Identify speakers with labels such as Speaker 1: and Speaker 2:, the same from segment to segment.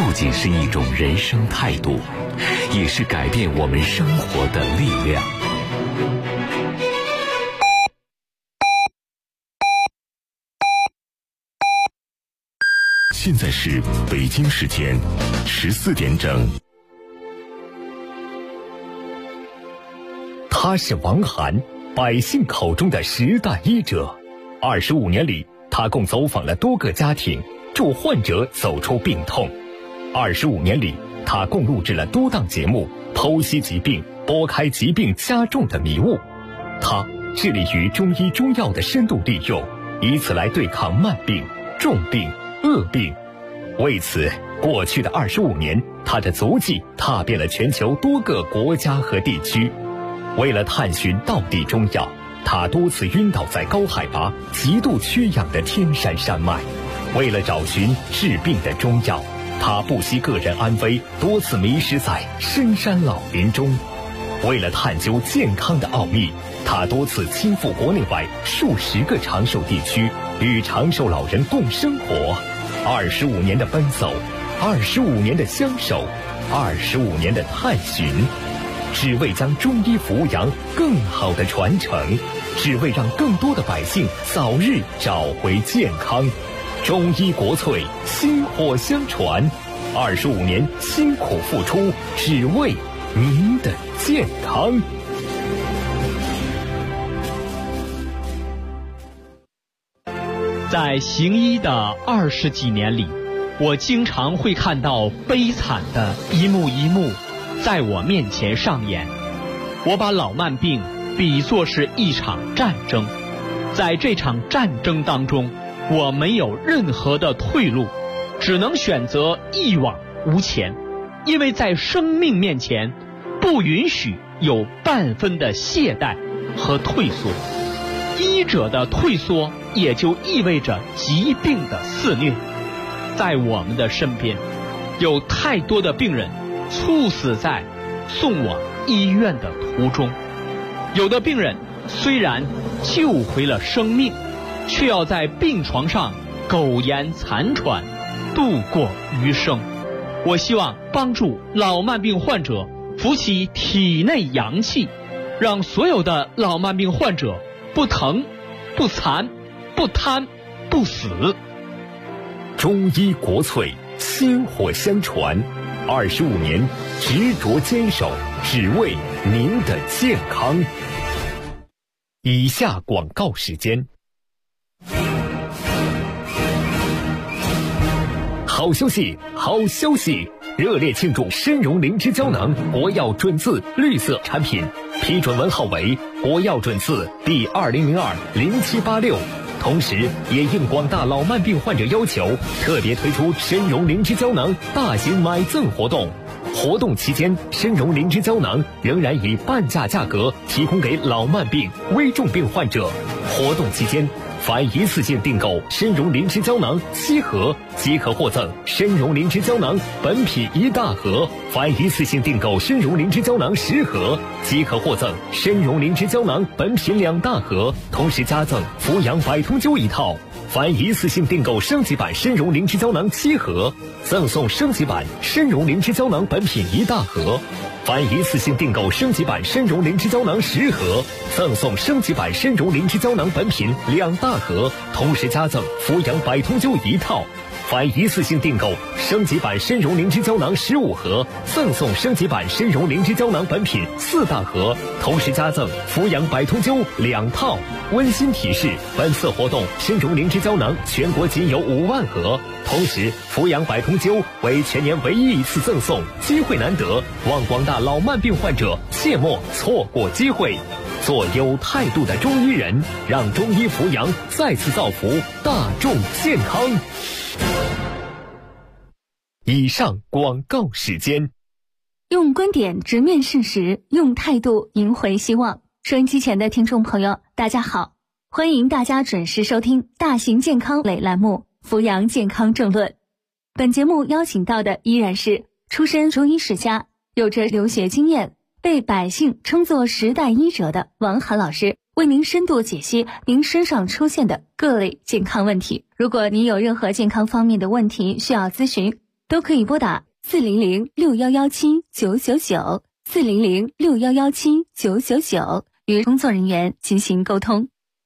Speaker 1: 不仅是一种人生态度，也是改变我们生活的力量。现在是北京时间14点整。
Speaker 2: 他是王涵，百姓口中的时代医者。25年里，他共走访了多个家庭，助患者走出病痛。25年里，他共录制了多档节目，剖析疾病，拨开疾病加重的迷雾。他致力于中医中药的深度利用，以此来对抗慢病、重病、恶病。为此，过去的25年，他的足迹踏遍了全球多个国家和地区。为了探寻道地中药，他多次晕倒在高海拔、极度缺氧的天山山脉。为了找寻治病的中药，他不惜个人安危，多次迷失在深山老林中。为了探究健康的奥秘，他多次亲赴国内外数十个长寿地区，与长寿老人共生活。25年的奔走，25年的相守，25年的探寻，只为将中医扶阳更好的传承，只为让更多的百姓早日找回健康。中医国粹，薪火相传，25年辛苦付出，只为您的健康。
Speaker 3: 在行医的20几年里，我经常会看到悲惨的一幕一幕在我面前上演。我把老慢病比作是一场战争，在这场战争当中，我没有任何的退路，只能选择一往无前，因为在生命面前，不允许有半分的懈怠和退缩。医者的退缩也就意味着疾病的肆虐。在我们的身边，有太多的病人猝死在送往医院的途中，有的病人虽然救回了生命，却要在病床上苟延残喘，度过余生。我希望帮助老慢病患者扶起体内阳气，让所有的老慢病患者不疼、不残、不瘫、不死。
Speaker 2: 中医国粹，薪火相传，25年执着坚守，只为您的健康。以下广告时间。好消息，好消息！热烈庆祝参茸灵芝胶囊国药准字绿色产品批准文号为国药准字第20020786，同时也应广大老慢病患者要求，特别推出参茸灵芝胶囊大型买赠活动。活动期间，参茸灵芝胶囊仍然以半价价格提供给老慢病、危重病患者。活动期间，凡一次性订购参茸灵芝胶囊7盒，即可获赠参茸灵芝胶囊本品1大盒；凡一次性订购参茸灵芝胶囊10盒，即可获赠参茸灵芝胶囊本品2大盒，同时加赠扶阳百通灸1套。凡一次性订购升级版参茸灵芝胶囊7盒，赠送升级版参茸灵芝胶囊本品1大盒；凡一次性订购升级版参茸灵芝胶囊10盒，赠送升级版参茸灵芝胶囊本品2大盒，同时加赠扶阳百通灸1套。凡一次性订购升级版参茸灵芝胶囊15盒，赠送升级版参茸灵芝胶囊本品4大盒，同时加赠扶阳百通灸2套。温馨提示：本次活动参茸灵芝胶囊全国仅有5万盒，同时扶阳百通灸为全年唯一一次赠送，机会难得，望广大老慢病患者切莫错过机会。做有态度的中医人，让中医扶阳再次造福大众健康。以上广告时间。
Speaker 4: 用观点直面事实，用态度赢回希望。收音机前的听众朋友，大家好，欢迎大家准时收听大型健康类栏目《扶阳健康政论》。本节目邀请到的依然是出身中医世家，有着留学经验，被百姓称作时代医者的王涵老师，为您深度解析您身上出现的各类健康问题。如果您有任何健康方面的问题需要咨询， 都可以拨打400-6117-999 400-6117-999与工作人员进行沟通。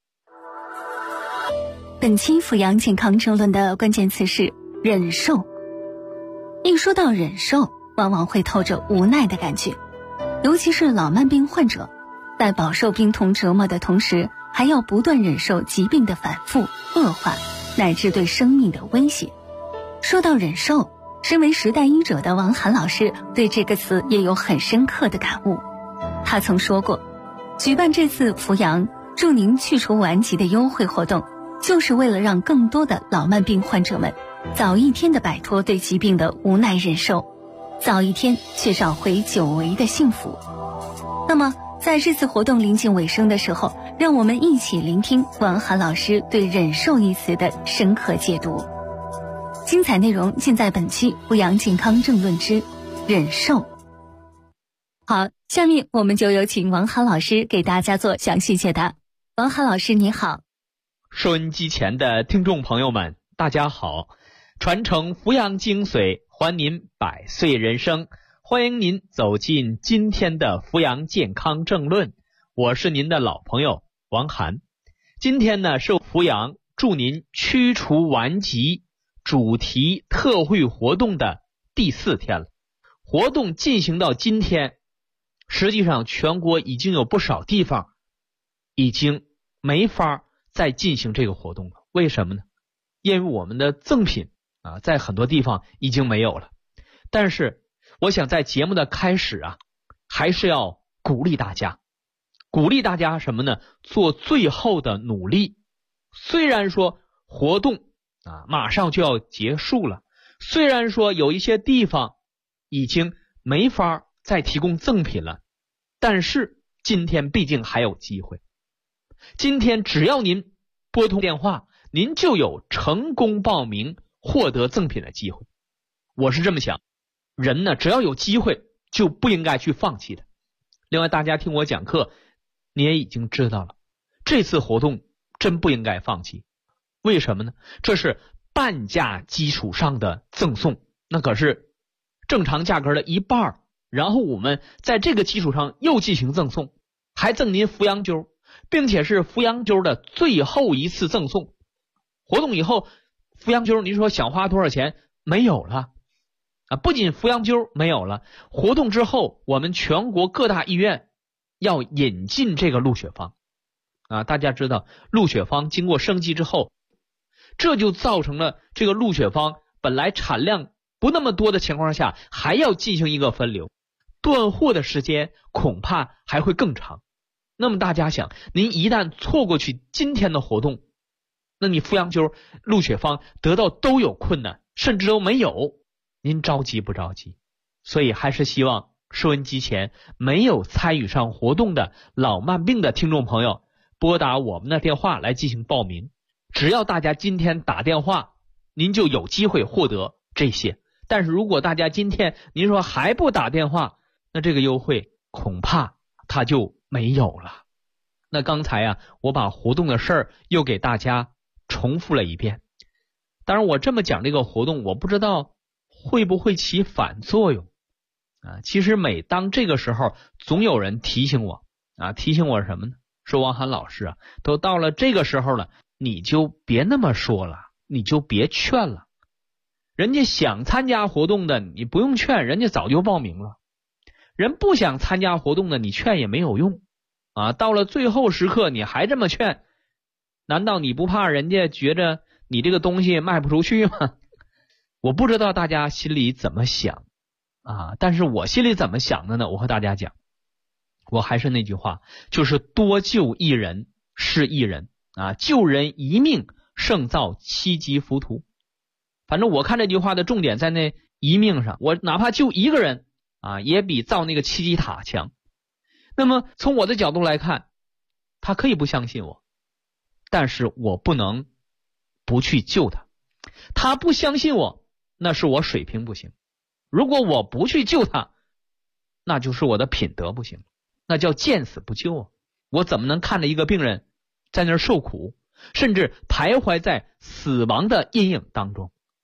Speaker 4: 本期阜阳健康争论的关键词是忍受。一说到忍受，往往会透着无奈的感觉，尤其是老慢病患者，在饱受病痛折磨的同时，还要不断忍受疾病的反复恶化，乃至对生命的威胁。说到忍受，身为时代医者的王涵老师对这个词也有很深刻的感悟。他曾说过，举办这次阜阳祝您去除顽疾的优惠活动，就是为了让更多的老慢病患者们早一天的摆脱对疾病的无奈忍受，早一天去找回久违的幸福。那么在这次活动临近尾声的时候，让我们一起聆听王涵老师对忍受一词的深刻解读。精彩内容尽在本期阜阳健康政论之忍受。好，下面我们就有请王涵老师给大家做详细解答。王涵老师你好。
Speaker 3: 收音机前的听众朋友们大家好，传承阜阳精髓，还您百岁人生，欢迎您走进今天的阜阳健康政论，我是您的老朋友王涵。今天呢是阜阳祝您驱除顽疾主题特惠活动的第4天了。活动进行到今天，实际上全国已经有不少地方已经没法再进行这个活动了。为什么呢？因为我们的赠品在很多地方已经没有了。但是我想在节目的开始还是要鼓励大家什么呢？做最后的努力。虽然说活动马上就要结束了，虽然说有一些地方已经没法再提供赠品了，但是今天毕竟还有机会。今天只要您拨通电话，您就有成功报名获得赠品的机会。我是这么想，人呢只要有机会就不应该去放弃的。另外大家听我讲课，你也已经知道了，这次活动真不应该放弃。为什么呢？这是半价基础上的赠送，那可是正常价格的1半，然后我们在这个基础上又进行赠送，还赠您阜阳灸，并且是阜阳灸的最后一次赠送。活动以后阜阳灸您说想花多少钱？没有了不仅阜阳灸没有了，活动之后我们全国各大医院要引进这个鹿血芳大家知道鹿血芳经过升级之后，这就造成了这个鹿血芳本来产量不那么多的情况下，还要进行一个分流，断货的时间恐怕还会更长。那么大家想，您一旦错过去今天的活动，那你阜阳灸、鹿血芳得到都有困难，甚至都没有，您着急不着急？所以还是希望收音机前没有参与上活动的老慢病的听众朋友，拨打我们的电话来进行报名。只要大家今天打电话，您就有机会获得这些。但是如果大家今天您说还不打电话，那这个优惠恐怕它就没有了。那刚才我把活动的事儿又给大家重复了一遍。当然我这么讲这个活动，我不知道会不会起反作用其实每当这个时候，总有人提醒我提醒我什么呢？说王涵老师都到了这个时候了，你就别那么说了，你就别劝了。人家想参加活动的你不用劝，人家早就报名了。人不想参加活动的你劝也没有用到了最后时刻你还这么劝，难道你不怕人家觉着你这个东西卖不出去吗？我不知道大家心里怎么想但是我心里怎么想的呢？我和大家讲，我还是那句话，就是多救一人是一人救人一命胜造7级浮屠。反正我看这句话的重点在那一命上，我哪怕救一个人也比造那个7级塔强。那么从我的角度来看，他可以不相信我，但是我不能不去救他。他不相信我，那是我水平不行。如果我不去救他，那就是我的品德不行，那叫见死不救我怎么能看着一个病人在那儿受苦，甚至徘徊在死亡的阴影当中？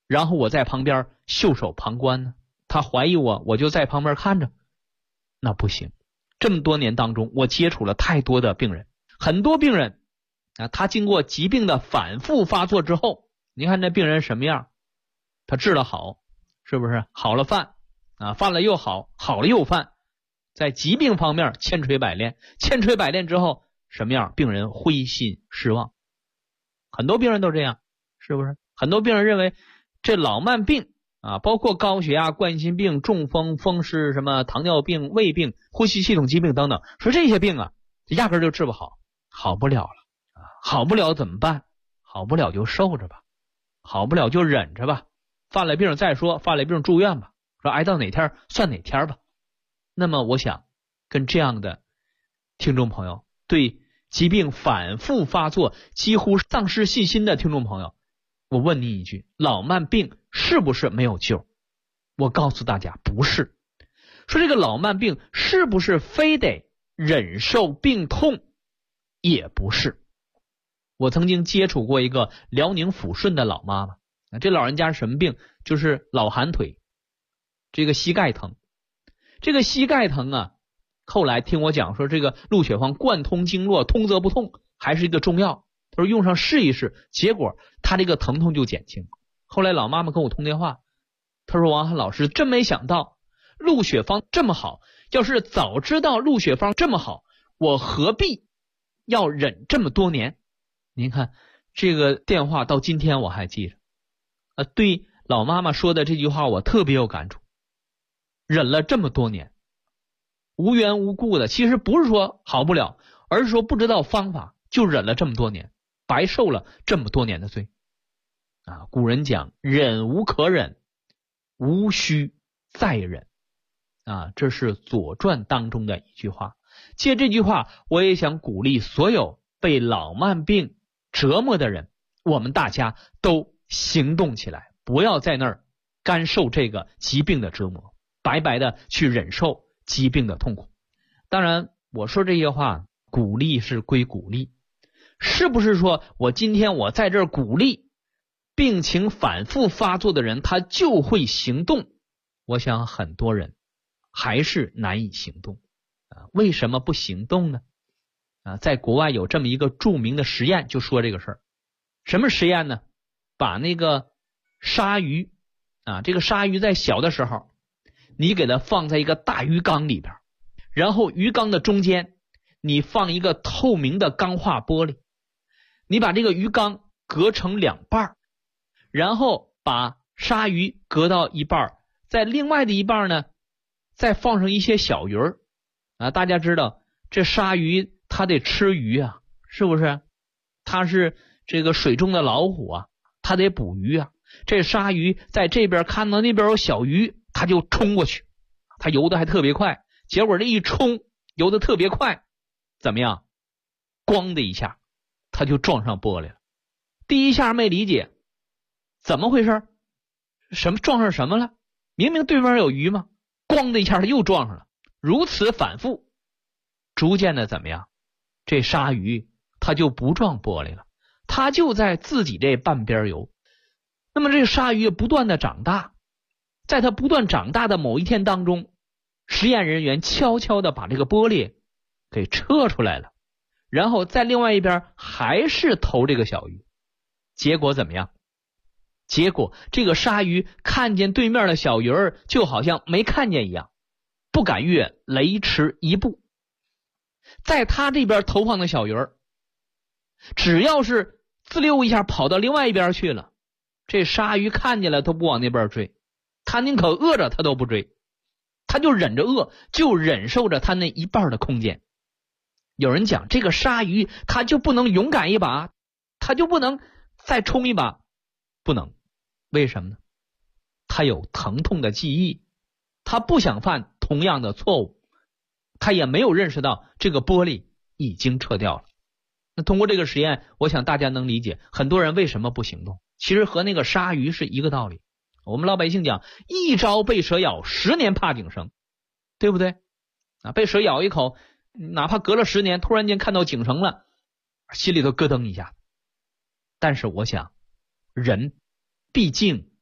Speaker 3: 然后我在旁边袖手旁观呢？他怀疑我就在旁边看着，那不行。这么多年当中，我接触了太多的病人，很多病人啊，他经过疾病的反复发作之后，你看那病人什么样？他治了好，是不是？好了犯啊，犯了又好，好了又犯，在疾病方面千锤百炼，千锤百炼之后什么样？病人灰心失望。很多病人都这样，是不是？很多病人认为这老慢病啊，包括高血压、冠心病、中风、风湿、什么糖尿病、胃病、呼吸系统疾病等等，说这些病啊，压根就治不好，好不了了啊！好不了怎么办？好不了就受着吧，好不了就忍着吧，犯了病再说，犯了病住院吧，说挨到哪天算哪天吧。那么我想跟这样的听众朋友，对疾病反复发作几乎丧失信心的听众朋友，我问你一句，老慢病是不是没有救？我告诉大家不是。说这个老慢病是不是非得忍受病痛？也不是。我曾经接触过一个辽宁抚顺的老妈妈，这老人家是什么病？就是老寒腿，这个膝盖疼。这个膝盖疼啊，后来听我讲说这个鹿血芳贯通经络，通则不痛，还是一个中药。他说用上试一试，结果他这个疼痛就减轻。后来老妈妈跟我通电话，他说王翰老师，真没想到鹿血芳这么好，要是早知道鹿血芳这么好，我何必要忍这么多年？您看这个电话到今天我还记着，对老妈妈说的这句话我特别有感触。忍了这么多年，无缘无故的，其实不是说好不了，而是说不知道方法，就忍了这么多年，白受了这么多年的罪啊！古人讲忍无可忍，无需再忍啊，这是左传当中的一句话。借这句话，我也想鼓励所有被老慢病折磨的人，我们大家都行动起来，不要在那儿干受这个疾病的折磨，白白的去忍受疾病的痛苦。当然我说这些话鼓励是归鼓励，是不是说我今天我在这儿鼓励病情反复发作的人他就会行动？我想很多人还是难以行动啊。为什么不行动呢？在国外有这么一个著名的实验，就说这个事儿。什么实验呢？把那个鲨鱼啊，这个鲨鱼在小的时候，你给它放在一个大鱼缸里边，然后鱼缸的中间你放一个透明的钢化玻璃，你把这个鱼缸隔成两半，然后把鲨鱼隔到一半，在另外的一半呢再放上一些小鱼儿啊。大家知道这鲨鱼它得吃鱼啊，是不是？它是这个水中的老虎啊，它得捕鱼啊。这鲨鱼在这边看到那边有小鱼，它就冲过去，它游得还特别快，结果这一冲游得特别快，怎么样？咣的一下它就撞上玻璃了。第一下没理解怎么回事，什么撞上什么了？明明对面有鱼嘛，咣的一下它又撞上了。如此反复，逐渐的怎么样？这鲨鱼它就不撞玻璃了，它就在自己这半边游。那么这鲨鱼不断的长大，在它不断长大的某一天当中，实验人员悄悄的把这个玻璃给撤出来了，然后在另外一边还是投这个小鱼。结果怎么样？结果这个鲨鱼看见对面的小鱼儿，就好像没看见一样，不敢越雷池一步。在他这边投放的小鱼儿，只要是滋溜一下跑到另外一边去了，这鲨鱼看见了都不往那边追，他宁可饿着他都不追，他就忍着饿，就忍受着他那一半的空间。有人讲这个鲨鱼他就不能勇敢一把，他就不能再冲一把，不能。为什么呢？他有疼痛的记忆，他不想犯同样的错误，他也没有认识到这个玻璃已经撤掉了。那通过这个实验，我想大家能理解很多人为什么不行动，其实和那个鲨鱼是一个道理。我们老百姓讲一朝被蛇咬，10年怕井绳，对不对啊？被蛇咬一口，哪怕隔了10年，突然间看到井绳了，心里头咯噔一下。但是我想人毕竟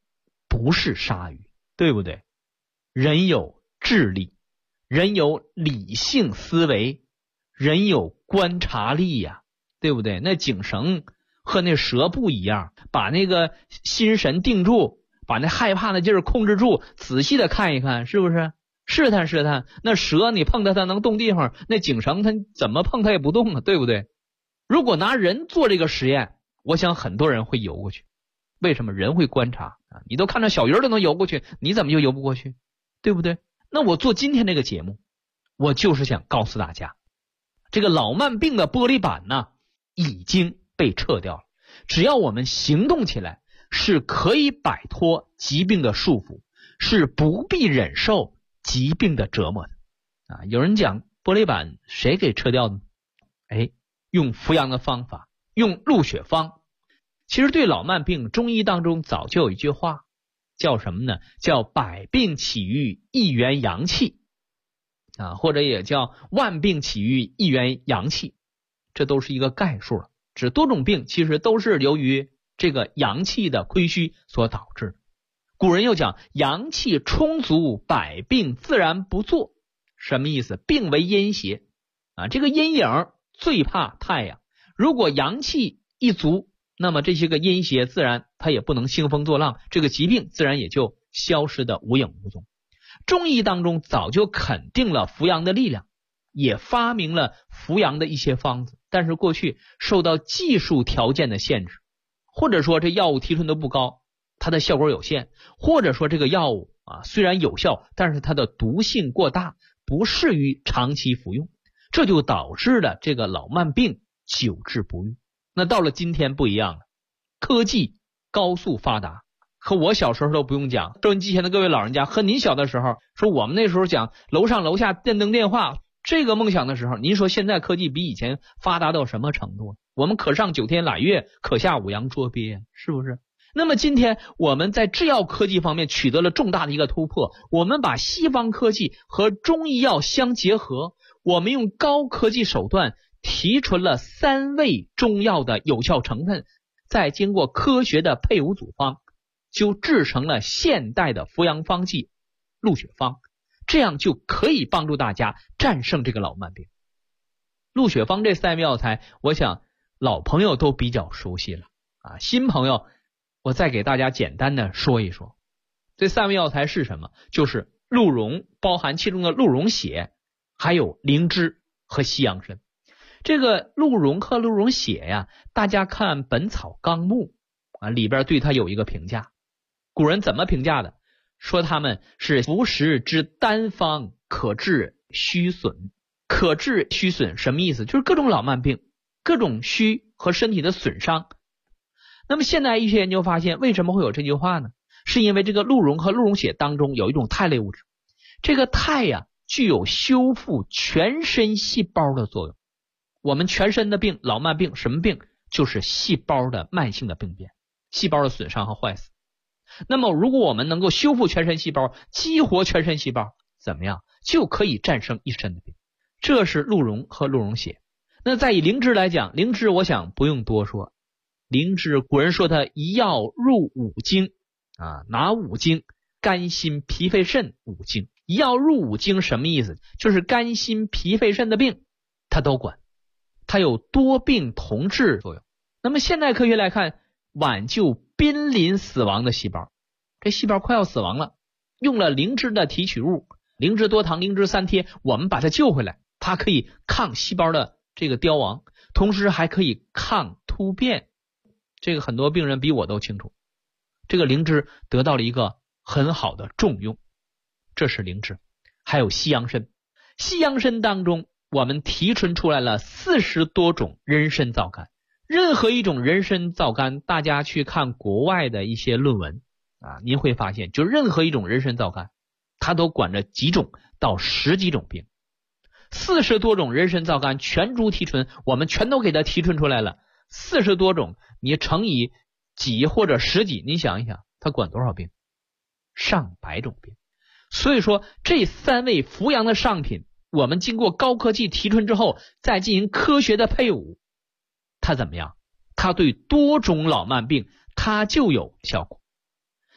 Speaker 3: 不是鲨鱼，对不对？人有智力，人有理性思维，人有观察力呀，对不对？那颈绳和那蛇不一样，把那个心神定住，把那害怕的劲儿控制住，仔细的看一看，是不是？试探试探，那蛇你碰它能动地方，那颈绳它怎么碰它也不动啊，对不对？如果拿人做这个实验，我想很多人会游过去。为什么？人会观察啊！你都看到小鱼都能游过去，你怎么就游不过去？对不对？那我做今天这个节目，我就是想告诉大家，这个老慢病的玻璃板呢已经被撤掉了，只要我们行动起来，是可以摆脱疾病的束缚，是不必忍受疾病的折磨的啊！有人讲玻璃板谁给撤掉的呢？用扶阳的方法，用鹿血方。其实对老慢病，中医当中早就有一句话，叫什么呢？叫百病起于一元阳气啊，或者也叫万病起于一元阳气，这都是一个概述了，指多种病其实都是由于这个阳气的亏虚所导致的。古人又讲阳气充足，百病自然不作。什么意思？病为阴邪啊，这个阴影最怕太阳，如果阳气一足，那么这些个阴邪自然它也不能兴风作浪，这个疾病自然也就消失的无影无踪。中医当中早就肯定了扶阳的力量，也发明了扶阳的一些方子，但是过去受到技术条件的限制，或者说这药物提纯度不高，它的效果有限，或者说这个药物虽然有效，但是它的毒性过大，不适于长期服用，这就导致了这个老慢病久治不愈。那到了今天不一样了，科技高速发达，和我小时候都不用讲。收音机前的各位老人家，和您小的时候，说我们那时候讲楼上楼下电灯电话这个梦想的时候，您说现在科技比以前发达到什么程度？我们可上9天揽月，可下5洋捉鳖，是不是？那么今天我们在制药科技方面取得了重大的一个突破，我们把西方科技和中医药相结合，我们用高科技手段提纯了3味中药的有效成分，再经过科学的配伍组方，就制成了现代的扶阳方剂鹿血方，这样就可以帮助大家战胜这个老慢病。鹿血方这3味药材，我想老朋友都比较熟悉了啊，新朋友我再给大家简单的说一说。这3味药材是什么？就是鹿茸，包含其中的鹿茸血，还有灵芝和西洋参。这个鹿茸和鹿茸血呀，大家看《本草纲目》里边对它有一个评价。古人怎么评价的？说它们是服食之单方，可治虚损。可治虚损什么意思？就是各种老慢病，各种虚和身体的损伤。那么现代医学研究发现，为什么会有这句话呢？是因为这个鹿茸和鹿茸血当中有一种肽类物质，这个肽呀具有修复全身细胞的作用。我们全身的病，老慢病什么病？就是细胞的慢性的病变，细胞的损伤和坏死。那么如果我们能够修复全身细胞，激活全身细胞，怎么样？就可以战胜一身的病。这是鹿茸和鹿茸血。那再以灵芝来讲，灵芝我想不用多说，灵芝古人说它一药入5经哪5经？肝心脾肺肾5经。一药入5经什么意思？就是肝心脾肺肾的病它都管，它有多病同治作用。那么现代科学来看，挽救濒临死亡的细胞，这细胞快要死亡了，用了灵芝的提取物，灵芝多糖、灵芝3贴，我们把它救回来，它可以抗细胞的这个凋亡，同时还可以抗突变。这个很多病人比我都清楚，这个灵芝得到了一个很好的重用。这是灵芝。还有西洋参，西洋参当中我们提纯出来了40多种人参皂苷。任何一种人参皂苷，大家去看国外的一些论文您会发现，就任何一种人参皂苷，它都管着几种到10几种病。40多种人参皂苷全株提纯，我们全都给它提纯出来了。40多种，你乘以几或者10几，你想一想，它管多少病？上百种病。所以说，这3味扶阳的上品，我们经过高科技提纯之后，再进行科学的配伍，它怎么样？它对多种老慢病它就有效果。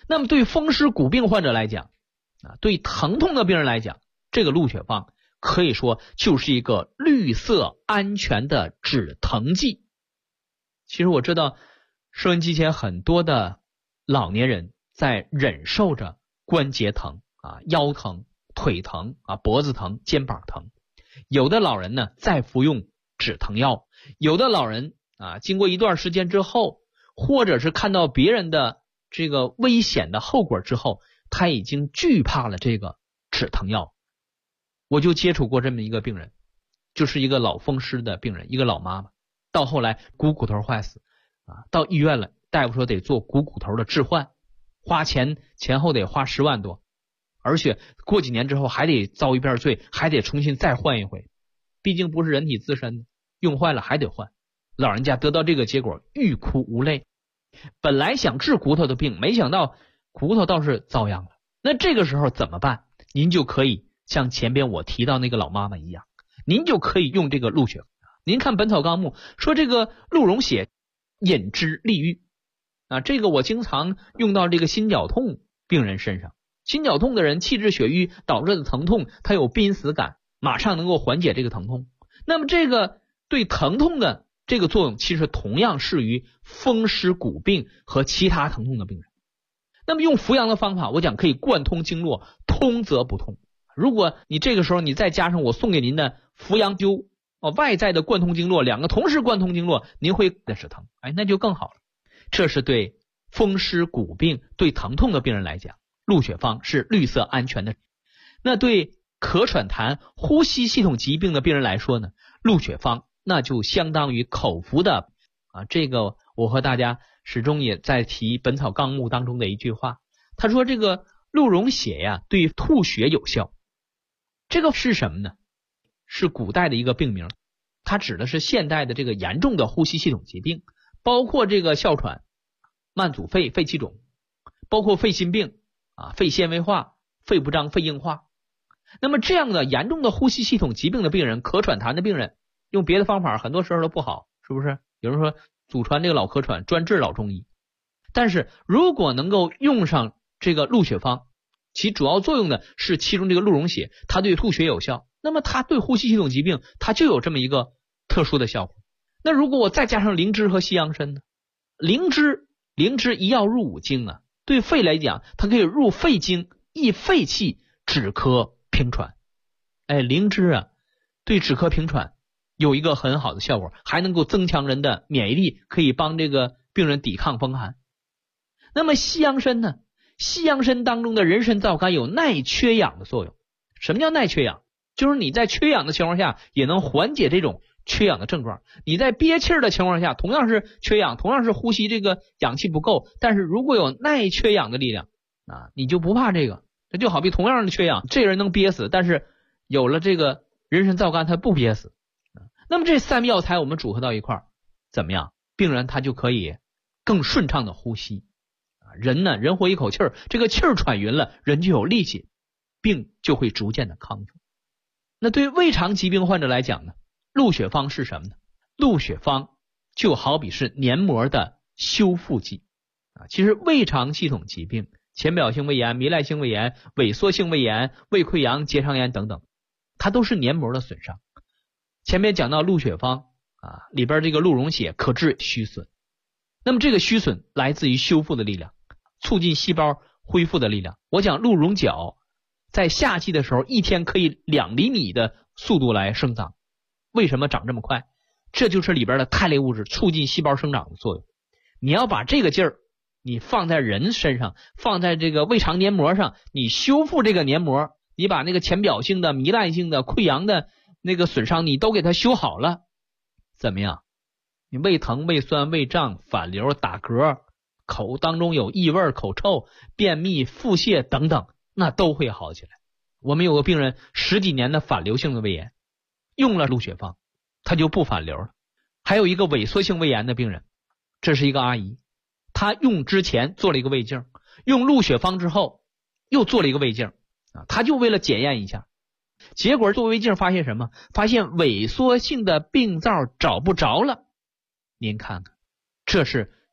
Speaker 3: 那么对风湿骨病患者来讲对疼痛的病人来讲，这个鹿血芳可以说就是一个绿色安全的止疼剂。其实我知道收音机前很多的老年人在忍受着关节疼腰疼、腿疼脖子疼、肩膀疼。有的老人呢在服用止疼药，有的老人经过一段时间之后，或者是看到别人的这个危险的后果之后，他已经惧怕了这个止疼药。我就接触过这么一个病人，就是一个老风湿的病人，一个老妈妈，到后来股骨头坏死到医院了，大夫说得做股骨头的置换，花钱前后得花10万多，而且过几年之后还得遭一遍罪，还得重新再换一回，毕竟不是人体自身的，用坏了还得换。老人家得到这个结果欲哭无泪，本来想治骨头的病，没想到骨头倒是遭殃了。那这个时候怎么办？您就可以像前边我提到那个老妈妈一样，您就可以用这个鹿血。您看《本草纲目》说这个鹿茸血引之利郁这个我经常用到这个心绞痛病人身上。心绞痛的人气滞血瘀导致的疼痛，它有濒死感，马上能够缓解这个疼痛。那么这个对疼痛的这个作用其实同样适于风湿骨病和其他疼痛的病人。那么用扶阳的方法，我讲可以贯通经络，通则不痛。如果你这个时候你再加上我送给您的扶阳灸外在的贯通经络，两个同时贯通经络，您会止疼，那就更好了。这是对风湿骨病对疼痛的病人来讲，鹿血芳是绿色安全的。那对咳喘痰呼吸系统疾病的病人来说呢，鹿血芳那就相当于口服的这个我和大家始终也在提《本草纲目》当中的一句话，他说这个鹿茸血对吐血有效。这个是什么呢？是古代的一个病名，它指的是现代的这个严重的呼吸系统疾病，包括这个哮喘、慢阻肺、肺气肿，包括肺心病肺纤维化、肺不张、肺硬化。那么这样的严重的呼吸系统疾病的病人，咳喘痰的病人，用别的方法很多时候都不好，是不是？有人说祖传这个老咳喘，专治老中医。但是如果能够用上这个鹿血芳，其主要作用的是其中这个鹿茸血，它对吐血有效，那么它对呼吸系统疾病它就有这么一个特殊的效果。那如果我再加上灵芝和西洋参呢？灵芝一药入5经对肺来讲，它可以入肺经，益肺气，止咳平喘。灵芝对止咳平喘有一个很好的效果，还能够增强人的免疫力，可以帮这个病人抵抗风寒。那么西洋参呢？西洋参当中的人参皂苷有耐缺氧的作用。什么叫耐缺氧？就是你在缺氧的情况下也能缓解这种缺氧的症状。你在憋气的情况下同样是缺氧，同样是呼吸这个氧气不够，但是如果有耐缺氧的力量你就不怕这个。这就好比同样的缺氧，这人能憋死，但是有了这个人参皂苷他不憋死。那么这3味药材我们组合到一块儿怎么样？病人他就可以更顺畅的呼吸。人活一口气儿，这个气儿喘匀了，人就有力气，病就会逐渐的康复。那对胃肠疾病患者来讲呢，鹿血芳是什么呢？鹿血芳就好比是黏膜的修复剂其实胃肠系统疾病，浅表性胃炎、糜烂性胃炎、萎缩性胃炎、胃溃疡、结肠炎等等，它都是黏膜的损伤。前面讲到鹿血芳里边这个鹿茸血可治虚损，那么这个虚损来自于修复的力量，促进细胞恢复的力量。我讲鹿茸角在夏季的时候一天可以2厘米的速度来生长。为什么长这么快？这就是里边的肽类物质促进细胞生长的作用。你要把这个劲儿你放在人身上，放在这个胃肠黏膜上，你修复这个黏膜，你把那个浅表性的、糜烂性的、溃疡的那个损伤你都给它修好了，怎么样？你胃疼、胃酸、胃胀、反流、打嗝，口当中有异味、口臭、便秘、腹泻等等，那都会好起来。我们有个病人10几年的反流性的胃炎，用了鹿血芳他就不反流了。还有一个萎缩性胃炎的病人，这是一个阿姨，她用之前做了一个胃镜，用鹿血芳之后又做了一个胃镜她就为了检验一下，结果做胃镜发现什么？发现萎缩性的病灶找不着了。您看看，这是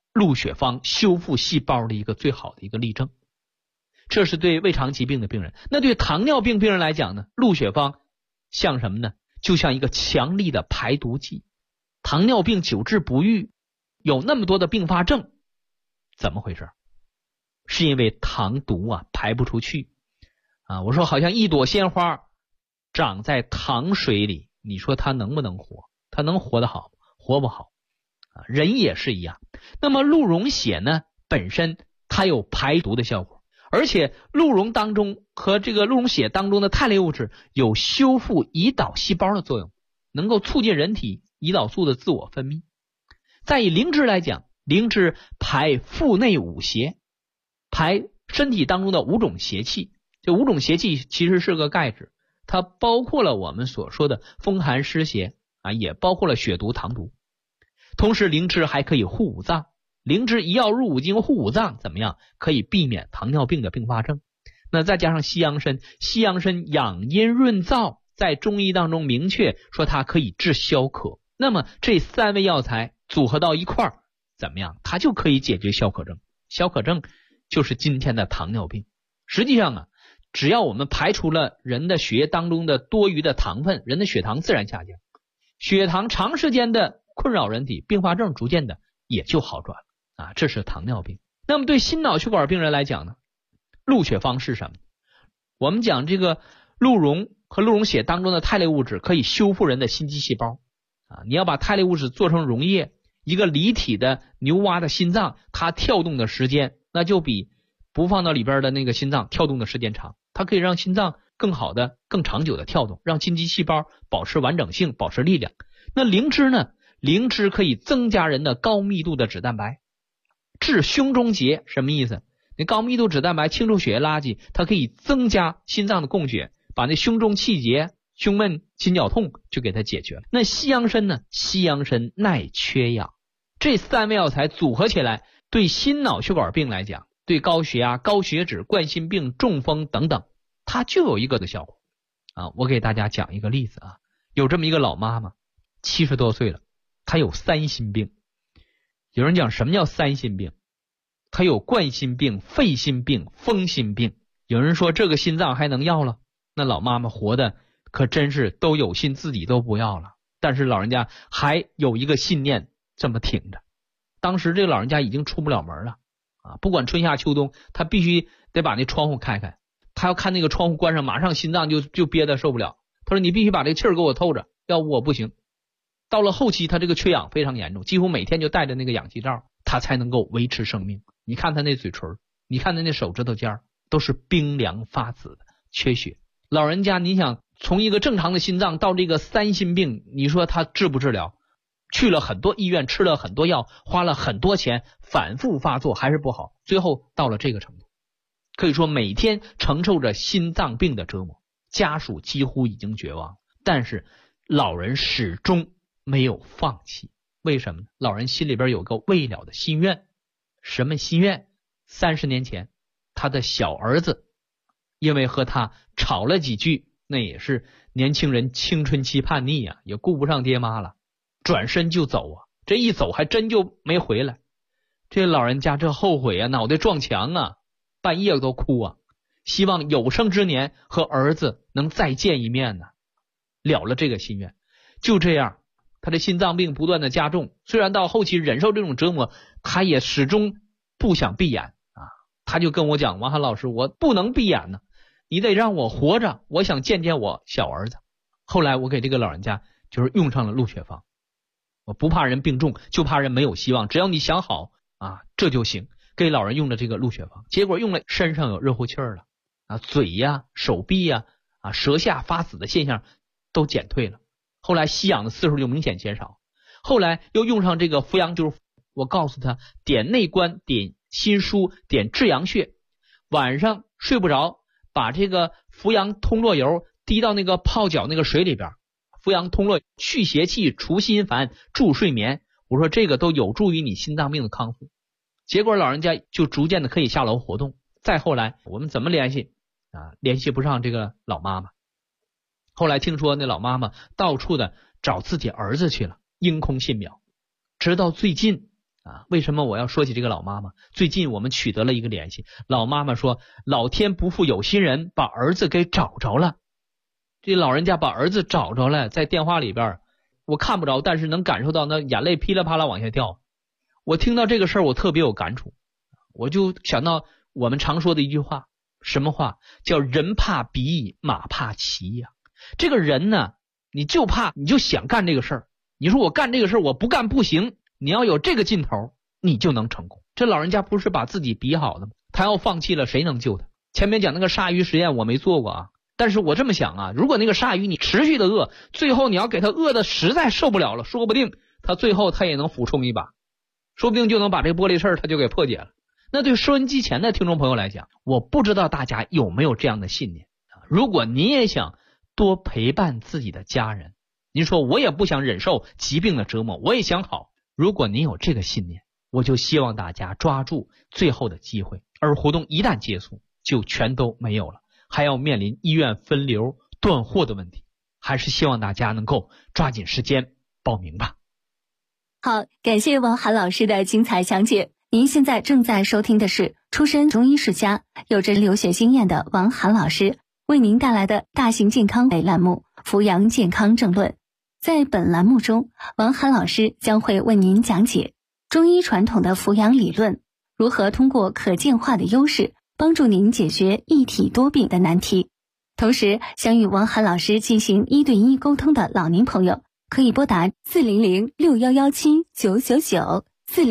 Speaker 3: 鹿血芳修复细胞的一个最好的一个例证。这是对胃肠疾病的病人。那对糖尿病病人来讲呢，鹿血芳像什么呢？就像一个强力的排毒剂。糖尿病久治不愈，有那么多的并发症，怎么回事？是因为糖毒排不出去我说好像一朵鲜花长在糖水里，你说它能不能活？它能活得好？活不好人也是一样。那么鹿茸血呢，本身它有排毒的效果，而且鹿茸当中和这个鹿茸血当中的肽类物质有修复胰岛细胞的作用，能够促进人体胰岛素的自我分泌。再以灵芝来讲，灵芝排腹内五邪，排身体当中的5种邪气。这5种邪气其实是个概指，它包括了我们所说的风寒湿邪也包括了血毒糖毒。同时灵芝还可以护五脏，灵芝一药入五经护五脏，怎么样？可以避免糖尿病的并发症。那再加上西洋参，西洋参养阴润燥，在中医当中明确说它可以治消渴。那么这3味药材组合到一块儿，怎么样？它就可以解决消渴症。消渴症就是今天的糖尿病。实际上只要我们排除了人的血液当中的多余的糖分，人的血糖自然下降，血糖长时间的困扰人体，并发症逐渐的也就好转了这是糖尿病。那么对心脑血管病人来讲呢，鹿血芳是什么？我们讲这个鹿茸和鹿茸血当中的肽类物质可以修复人的心肌细胞你要把肽类物质做成溶液，一个离体的牛蛙的心脏，它跳动的时间那就比不放到里边的那个心脏跳动的时间长，它可以让心脏更好的更长久的跳动，让心肌细胞保持完整性，保持力量。那灵芝呢？灵芝可以增加人的高密度的脂蛋白，治胸中结。什么意思？那高密度脂蛋白清除血液垃圾，它可以增加心脏的供血，把那胸中气结、胸闷、心绞痛就给它解决了。那西洋参呢？西洋参耐缺氧。这3味药材组合起来，对心脑血管病来讲，对高血压、高血脂、冠心病、中风等等，它就有一个的效果我给大家讲一个例子有这么一个老妈妈，70多岁了，她有3心病。有人讲什么叫3心病？她有冠心病、肺心病、风心病。有人说这个心脏还能要了？那老妈妈活的可真是都有心自己都不要了，但是老人家还有一个信念这么挺着。当时这个老人家已经出不了门了不管春夏秋冬，他必须得把那窗户开开，他要看那个窗户关上，马上心脏就憋得受不了。他说你必须把这个气儿给我透着，要不我不行。到了后期他这个缺氧非常严重，几乎每天就戴着那个氧气罩，他才能够维持生命。你看他那嘴唇，你看他那手指头尖都是冰凉发紫的，缺血。老人家你想从一个正常的心脏到这个3心病，你说他治不治疗？去了很多医院，吃了很多药，花了很多钱，反复发作还是不好，最后到了这个程度，可以说每天承受着心脏病的折磨，家属几乎已经绝望，但是老人始终没有放弃。为什么呢？老人心里边有个未了的心愿。什么心愿？30年前他的小儿子因为和他吵了几句，那也是年轻人青春期叛逆也顾不上爹妈了，转身就走这一走还真就没回来。这老人家这后悔脑袋撞墙半夜都哭希望有生之年和儿子能再见一面了了这个心愿。就这样他的心脏病不断的加重，虽然到后期忍受这种折磨，他也始终不想闭眼他就跟我讲，王涵老师，我不能闭眼你得让我活着，我想见见我小儿子。后来我给这个老人家就是用上了鹿血芳。我不怕人病重，就怕人没有希望，只要你想好这就行。给老人用了这个鹿血芳，结果用了身上有热乎气儿了嘴手臂舌下发紫的现象都减退了，后来吸氧的次数就明显减少。后来又用上这个扶阳灸，我告诉他点内关、点心腧、点至阳穴，晚上睡不着，把这个扶阳通络油滴到那个泡脚那个水里边，扶阳通络去邪气、除心烦、助睡眠。我说这个都有助于你心脏病的康复。结果老人家就逐渐的可以下楼活动。再后来我们怎么联系联系不上这个老妈妈。后来听说那老妈妈到处的找自己儿子去了，因空信渺。直到最近为什么我要说起这个老妈妈？最近我们取得了一个联系，老妈妈说老天不负有心人，把儿子给找着了。这老人家把儿子找着了，在电话里边我看不着，但是能感受到那眼泪噼里啪啦往下掉。我听到这个事儿我特别有感触，我就想到我们常说的一句话，什么话？叫人怕比马怕骑呀。这个人呢，你就怕你就想干这个事儿，你说我干这个事儿我不干不行，你要有这个劲头你就能成功。这老人家不是把自己比好了吗？他要放弃了谁能救他？前面讲那个鲨鱼实验我没做过啊，但是我这么想啊，如果那个鲨鱼你持续的饿，最后你要给他饿的实在受不了了，说不定他最后他也能俯冲一把，说不定就能把这玻璃事儿他就给破解了。那对收音机前的听众朋友来讲，我不知道大家有没有这样的信念，如果你也想多陪伴自己的家人，您说我也不想忍受疾病的折磨，我也想好，如果您有这个信念，我就希望大家抓住最后的机会，而活动一旦结束就全都没有了，还要面临医院分流断货的问题，还是希望大家能够抓紧时间报名吧。
Speaker 4: 好，感谢王涵老师的精彩讲解。您现在正在收听的是出身中医世家、有着留学经验的王涵老师为您带来的大型健康类栏目《扶阳健康正论》。在本栏目中，王涵老师将会为您讲解中医传统的扶阳理论，如何通过可见化的优势帮助您解决一体多病的难题。同时，想与王涵老师进行1对1沟通的老年朋友，可以拨打400-6117-999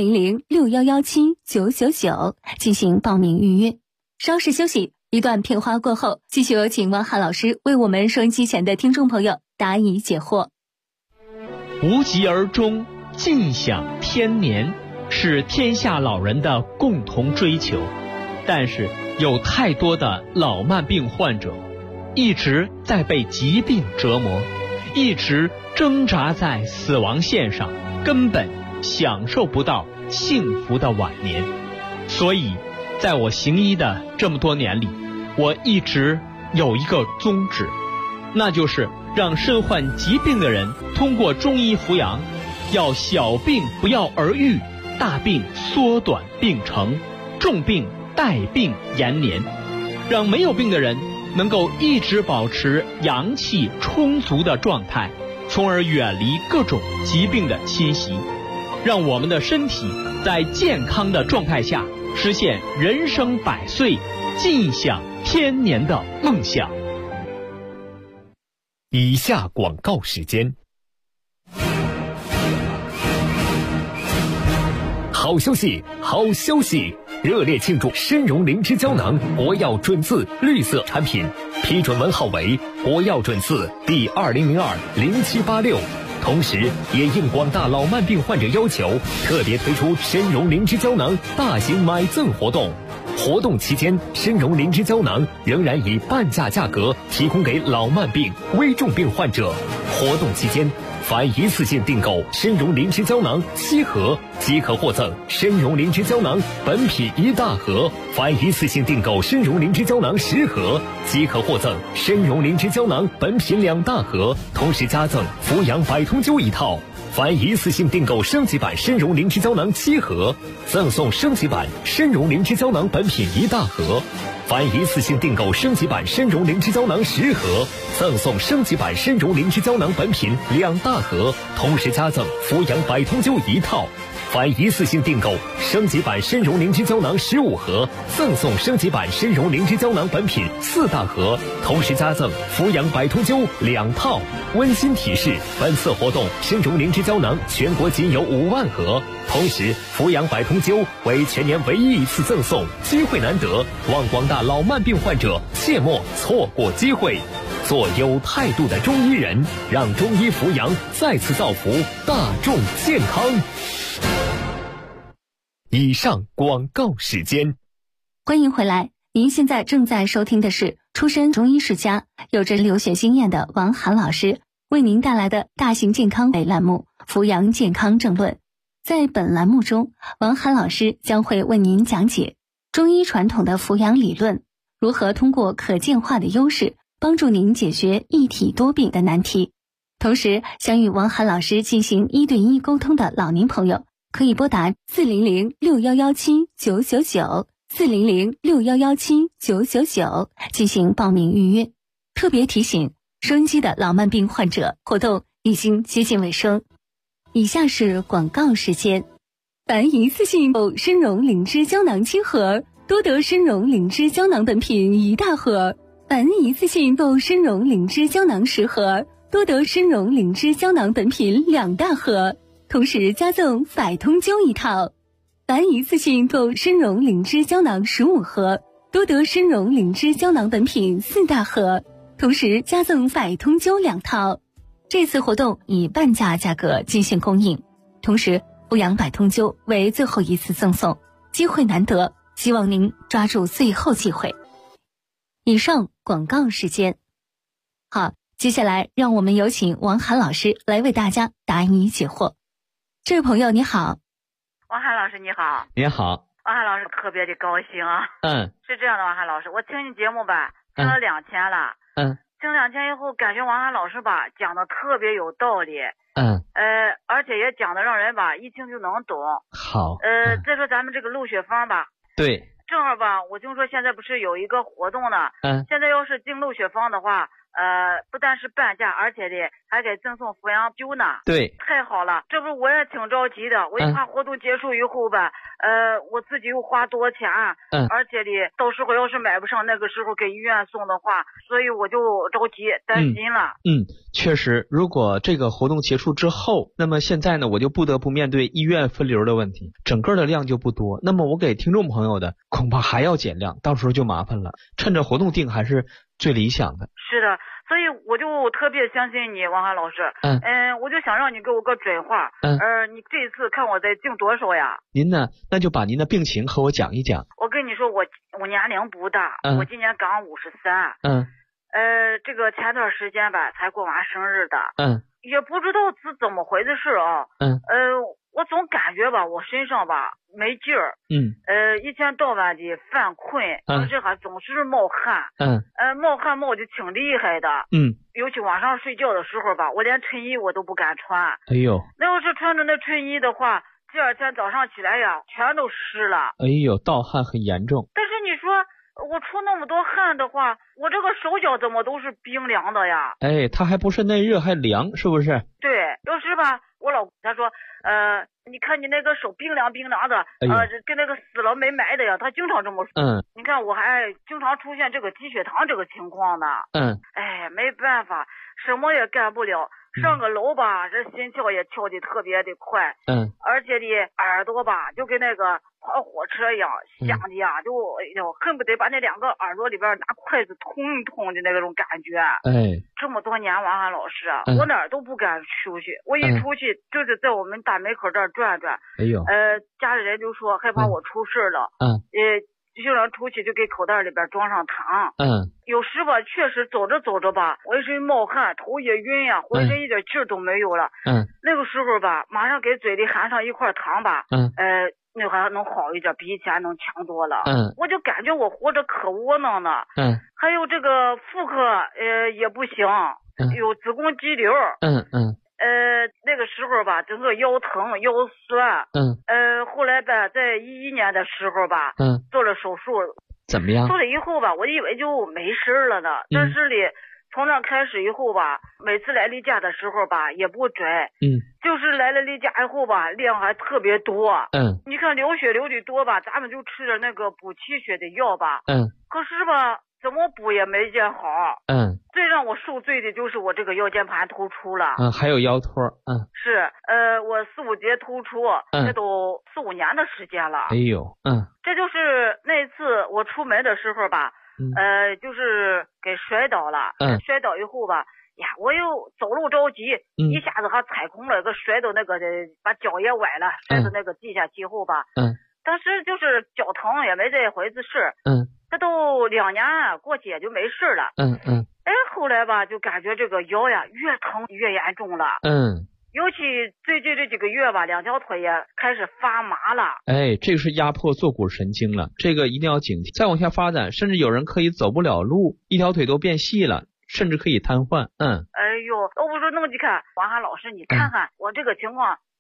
Speaker 4: 400-6117-999进行报名预约。稍事休息，一段片花过后，继续有请王涵老师为我们收音机前的听众朋友答疑解惑。
Speaker 3: 无疾而终，尽享天年，是天下老人的共同追求。但是有太多的老慢病患者一直在被疾病折磨，一直挣扎在死亡线上，根本享受不到幸福的晚年。所以在我行医的这么多年里，我一直有一个宗旨，那就是让身患疾病的人通过中医扶阳，要小病不药而愈，大病缩短病程，重病带病延年，让没有病的人能够一直保持阳气充足的状态，从而远离各种疾病的侵袭，让我们的身体在健康的状态下实现人生100岁，尽享天年的梦想。
Speaker 2: 以下广告时间。好消息，好消息！热烈庆祝参茸灵芝胶囊国药准字绿色产品批准文号为国药准字第20020786，同时也应广大老慢病患者要求，特别推出参茸灵芝胶囊大型买赠活动。活动期间，参茸灵芝胶囊仍然以半价价格提供给老慢病、危重病患者。活动期间，凡一次性订购参茸灵芝胶囊7盒，即可获赠参茸灵芝胶囊本品1大盒；凡一次性订购参茸灵芝胶囊10盒，即可获赠参茸灵芝胶囊本品2大盒，同时加赠扶阳百通灸1套。凡一次性订购升级版参茸灵芝胶囊7盒，赠送升级版参茸灵芝胶囊本品1大盒；凡一次性订购升级版参茸灵芝胶囊10盒，赠送升级版参茸灵芝胶囊本品2大盒，同时加赠扶阳百通灸1套。凡一次性订购升级版参茸灵芝胶囊15盒，赠送升级版参茸灵芝胶囊本品4大盒，同时加赠扶阳百通灸2套。温馨提示：本次活动参茸灵芝胶囊全国仅有5万盒，同时扶阳百通灸为全年唯一一次赠送，机会难得，望广大老慢病患者切莫错过机会。做有态度的中医人，让中医扶阳再次造福大众健康。以上广告时间。
Speaker 4: 欢迎回来，您现在正在收听的是出身中医世家、有着留学经验的王涵老师为您带来的大型健康类栏目《扶阳健康正论》。在本栏目中，王涵老师将会为您讲解中医传统的扶阳理论，如何通过可见化的优势帮助您解决一体多病的难题。同时，想与王涵老师进行1对1沟通的老年朋友， 可以拨打400-6117-999，400-6117-999进行报名预约。特别提醒，收音机的老慢病患者，活动已经接近尾声。以下是广告时间。凡一次性参茸灵芝胶囊7盒，多得参茸灵芝胶囊本品1大盒；凡一次性购参茸灵芝胶囊10盒，多得参茸灵芝胶囊本品2大盒，同时加赠百通灸1套；凡一次性购参茸灵芝胶囊15盒，多得参茸灵芝胶囊本品4大盒，同时加赠百通灸2套。这次活动以半价价格进行供应，同时阜阳百通灸为最后一次赠送，机会难得，希望您抓住最后机会。以上广告时间。好，接下来让我们有请王涵老师来为大家答疑解惑。这位朋友你好。
Speaker 5: 王涵老师你好。
Speaker 3: 你好。
Speaker 5: 王涵老师特别的高兴啊。是这样的，王涵老师，我听你节目吧，听了2天了。听2天以后，感觉王涵老师吧讲的特别有道理。而且也讲的让人吧一听就能懂。
Speaker 3: 好。
Speaker 5: 再说咱们这个录血方吧。
Speaker 3: 对。
Speaker 5: 正好吧，我听说现在不是有一个活动呢。现在要是订录血方的话，不但是半价，而且的还给赠送阜阳灸呢。对。太好了，这不我也挺着急的，我一怕活动结束以后吧，我自己又花多钱，而且的到时候要是买不上，那个时候给医院送的话，所以我就着急担心了。
Speaker 3: 确实，如果这个活动结束之后，那么现在呢，我就不得不面对医院分流的问题，整个的量就不多，那么我给听众朋友的恐怕还要减量，到时候就麻烦了。趁着活动订还是最理想的。
Speaker 5: 是的，所以我就特别相信你，王涵老师。我就想让你给我个准话。你这一次看我得订多少呀？
Speaker 3: 您呢，那就把您的病情和我讲一讲。
Speaker 5: 我跟你说，我年龄不大，我今年刚53。这个前段时间吧才过完生日的。也不知道是怎么回的事啊。我总感觉吧，我身上吧没劲儿。一天到晚的犯困，而且还总是冒汗。冒汗冒的挺厉害的。尤其晚上睡觉的时候吧，我连衬衣我都不敢穿。
Speaker 3: 哎呦，
Speaker 5: 那要是穿着那衬衣的话，第二天早上起来呀，全都湿了。
Speaker 3: 哎呦，盗汗很严重。
Speaker 5: 但是你说我出那么多汗的话，我这个手脚怎么都是冰凉的呀？
Speaker 3: 它还不是内热还凉，是不是？
Speaker 5: 对，要是吧，我老公他说，你看你那个手冰凉冰凉的，跟那个死了没埋的呀，他经常这么说。你看我还经常出现这个低血糖这个情况呢。没办法，什么也干不了。上个楼吧，这心跳也跳的特别的快。而且的耳朵吧，就跟那个跑火车一样，响的呀，就恨不得把那2个耳朵里边拿筷子捅一捅的那种感觉。这么多年，王涵老师，我哪儿都不敢出去，我一出去就是在我们大门口这儿转转。家里人就说害怕我出事了。就让出去就给口袋里边装上糖。有时吧，确实走着走着吧，我一身冒汗，头也晕呀，浑身一点劲儿都没有了。那个时候吧，马上给嘴里含上一块糖吧。那还能好一点，比以前能强多了。我就感觉我活着可窝囊了。还有这个妇科也不行，有子宫肌瘤。那个时候吧，整个腰疼腰酸。后来吧，在11年的时候吧，做了手术。
Speaker 3: 怎么样？
Speaker 5: 做了以后吧，我以为就没事了呢。但是从那开始以后吧，每次来例假的时候吧，也不准。就是来了例假以后吧，量还特别多。你看流血流的多吧，咱们就吃着那个补气血的药吧。可是吧，怎么补也没见好。最让我受罪的就是我这个腰间盘突出了。
Speaker 3: 还有腰托。
Speaker 5: 是，我4、5节突出，这都4、5年的时间了。
Speaker 3: 哎呦，
Speaker 5: 这就是那次我出门的时候吧，就是给摔倒了。摔倒以后吧，呀，我又走路着急，一下子还踩空了，摔到那个把脚也崴了，摔到那个地下去后吧。当时就是脚疼也没这回事。这都2年过去也就没事了。后来吧，就感觉这个腰呀越疼越严重了。尤其最近这几个月吧，2条腿也开始发麻了。
Speaker 3: 这个是压迫坐骨神经了，这个一定要警惕。再往下发展，甚至有人可以走不了路，一条腿都变细了，甚至可以瘫痪。
Speaker 5: 哎呦，我说那么你看，王涵老师，你看看我这个情况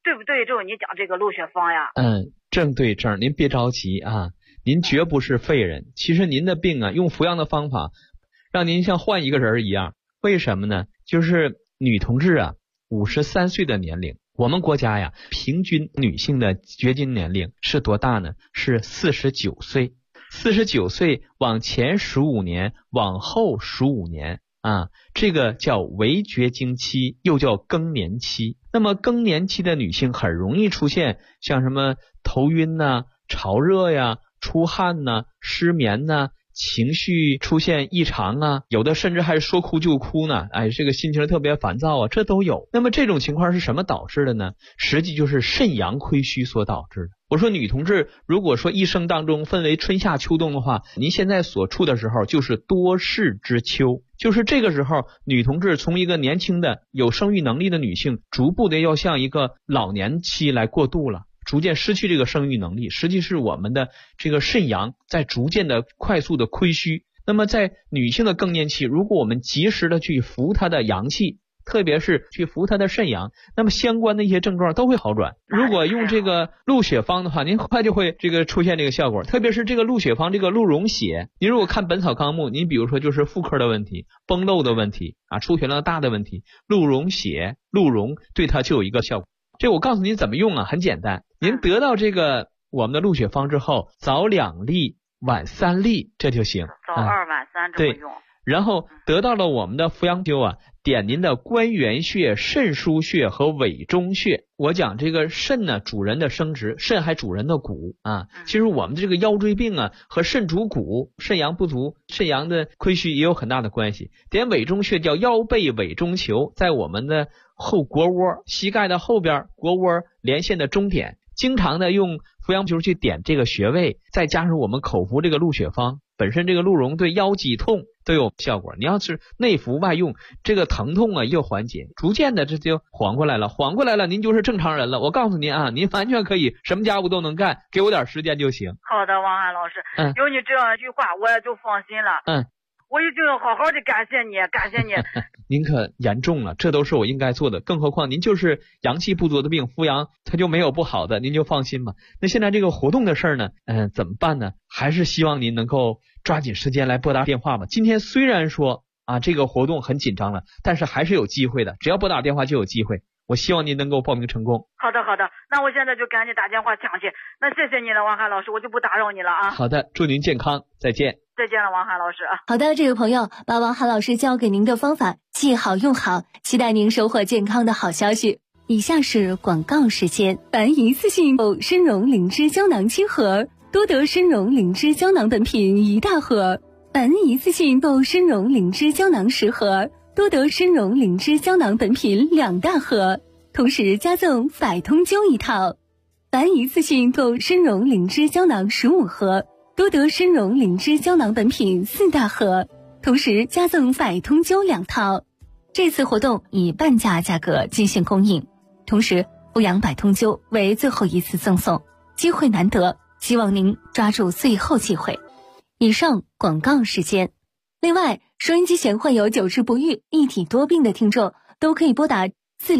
Speaker 5: 对不对？就是你讲这个鹿血芳呀？
Speaker 3: 正对正，您别着急啊，您绝不是废人。其实您的病啊，用服药的方法，让您像换一个人一样。为什么呢？就是女同志啊，53岁的年龄，我们国家呀，平均女性的绝经年龄是多大呢？是49岁。49岁往前15年，往后15年啊，这个叫围绝经期，又叫更年期。那么更年期的女性很容易出现像什么头晕呐、潮热呀、出汗呐、失眠呐、情绪出现异常啊，有的甚至还说哭就哭呢，这个心情特别烦躁啊，这都有。那么这种情况是什么导致的呢？实际就是肾阳亏虚所导致的。我说女同志如果说一生当中分为春夏秋冬的话，您现在所处的时候就是多事之秋，就是这个时候女同志从一个年轻的有生育能力的女性，逐步的要向一个老年期来过渡了，逐渐失去这个生育能力，实际是我们的这个肾阳在逐渐的快速的亏虚。那么在女性的更年期，如果我们及时的去扶她的阳气，特别是去扶她的肾阳，那么相关的一些症状都会好转。如果用这个鹿血芳的话，您很快就会这个出现这个效果。特别是这个鹿血芳这个鹿茸血，您如果看本草纲目，您比如说就是妇科的问题、崩漏的问题啊、出血量大的问题，鹿茸血、鹿茸对它就有一个效果。这我告诉您怎么用啊，很简单。您得到这个我们的鹿血芳之后，早2粒晚3粒这就行，
Speaker 5: 早2晚3这么用。
Speaker 3: 然后得到了我们的扶阳灸啊，点您的关元穴、肾腧穴和委中穴。我讲这个肾呢，主人的生殖，肾还主人的骨啊。其实我们这个腰椎病啊和肾主骨，肾阳不足、肾阳的亏虚也有很大的关系。点委中穴叫腰背委中求，在我们的后腘窝、膝盖的后边，腘窝连线的中点。经常的用扶阳灸去点这个穴位，再加上我们口服这个鹿血芳，本身这个鹿茸对腰脊痛都有效果。你要是内服外用，这个疼痛啊又缓解，逐渐的这就缓过来了，缓过来了，您就是正常人了。我告诉您啊，您完全可以什么家务都能干，给我点时间就行。
Speaker 5: 好的，王涵老师，有你这样一句话，我也就放心了。我一定要好好的感谢你，感谢你。
Speaker 3: 您可严重了，这都是我应该做的，更何况您就是阳气不足的病，扶阳它就没有不好的，您就放心吧。那现在这个活动的事儿呢，怎么办呢？还是希望您能够抓紧时间来拨打电话吧。今天虽然说这个活动很紧张了，但是还是有机会的，只要拨打电话就有机会。我希望您能够报名成功。
Speaker 5: 好的，那我现在就赶紧打电话抢去。那谢谢你了，王涵老师，我就不打扰你了啊。
Speaker 3: 好的，祝您健康，再见。
Speaker 5: 再见了，王涵老师啊。
Speaker 4: 好的，这位朋友，把王涵老师教给您的方法记好用好，期待您收获健康的好消息。以下是广告时间。凡一次性参茸灵芝胶囊7盒，多得参茸灵芝胶囊本品1大盒；凡一次性参茸灵芝胶囊10盒，多得参茸灵芝胶囊本品2大盒，同时加赠百通灸1套；凡一次性购参茸灵芝胶囊15盒，多得参茸灵芝胶囊本品4大盒，同时加赠百通灸2套。这次活动以半价价格进行供应，同时扶阳百通灸为最后一次赠送，机会难得，希望您抓住最后机会。以上广告时间。另外，收音机前患有久治不愈、一体多病的听众，都可以拨打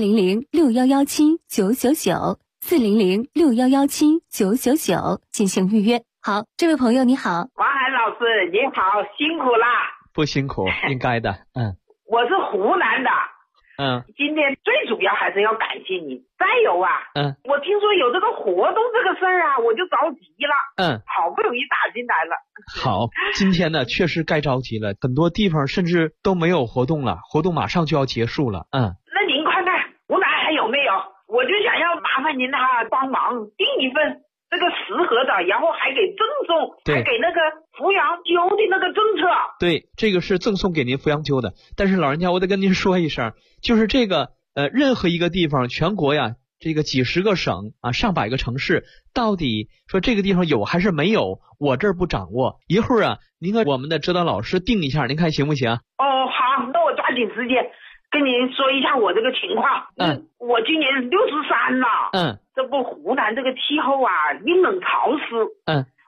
Speaker 4: 400-6117-999 400-6117-999进行预约。好，这位朋友你好。
Speaker 6: 王涵老师你好，辛苦啦。
Speaker 3: 不辛苦，应该的。
Speaker 6: 我是湖南的。今天最主要还是要感谢你。再有我听说有这个活动这个事儿我就着急了。好不容易打进来了。
Speaker 3: 好，今天呢确实该着急了，很多地方甚至都没有活动了，活动马上就要结束了。
Speaker 6: 那您看看湖南还有没有？我就想要麻烦您帮忙订一份这个10盒的，然后还给赠送，还给那个扶阳灸的那个政策。
Speaker 3: 对，这个是赠送给您扶阳灸的。但是老人家，我得跟您说一声，就是这个任何一个地方，全国呀，这个几十个省上百个城市，到底说这个地方有还是没有，我这儿不掌握。一会儿您和我们的指导老师定一下，您看行不行？
Speaker 6: 好，那我抓紧时间跟您说一下我这个情况。我今年63了。这不湖南这个气候阴冷潮湿。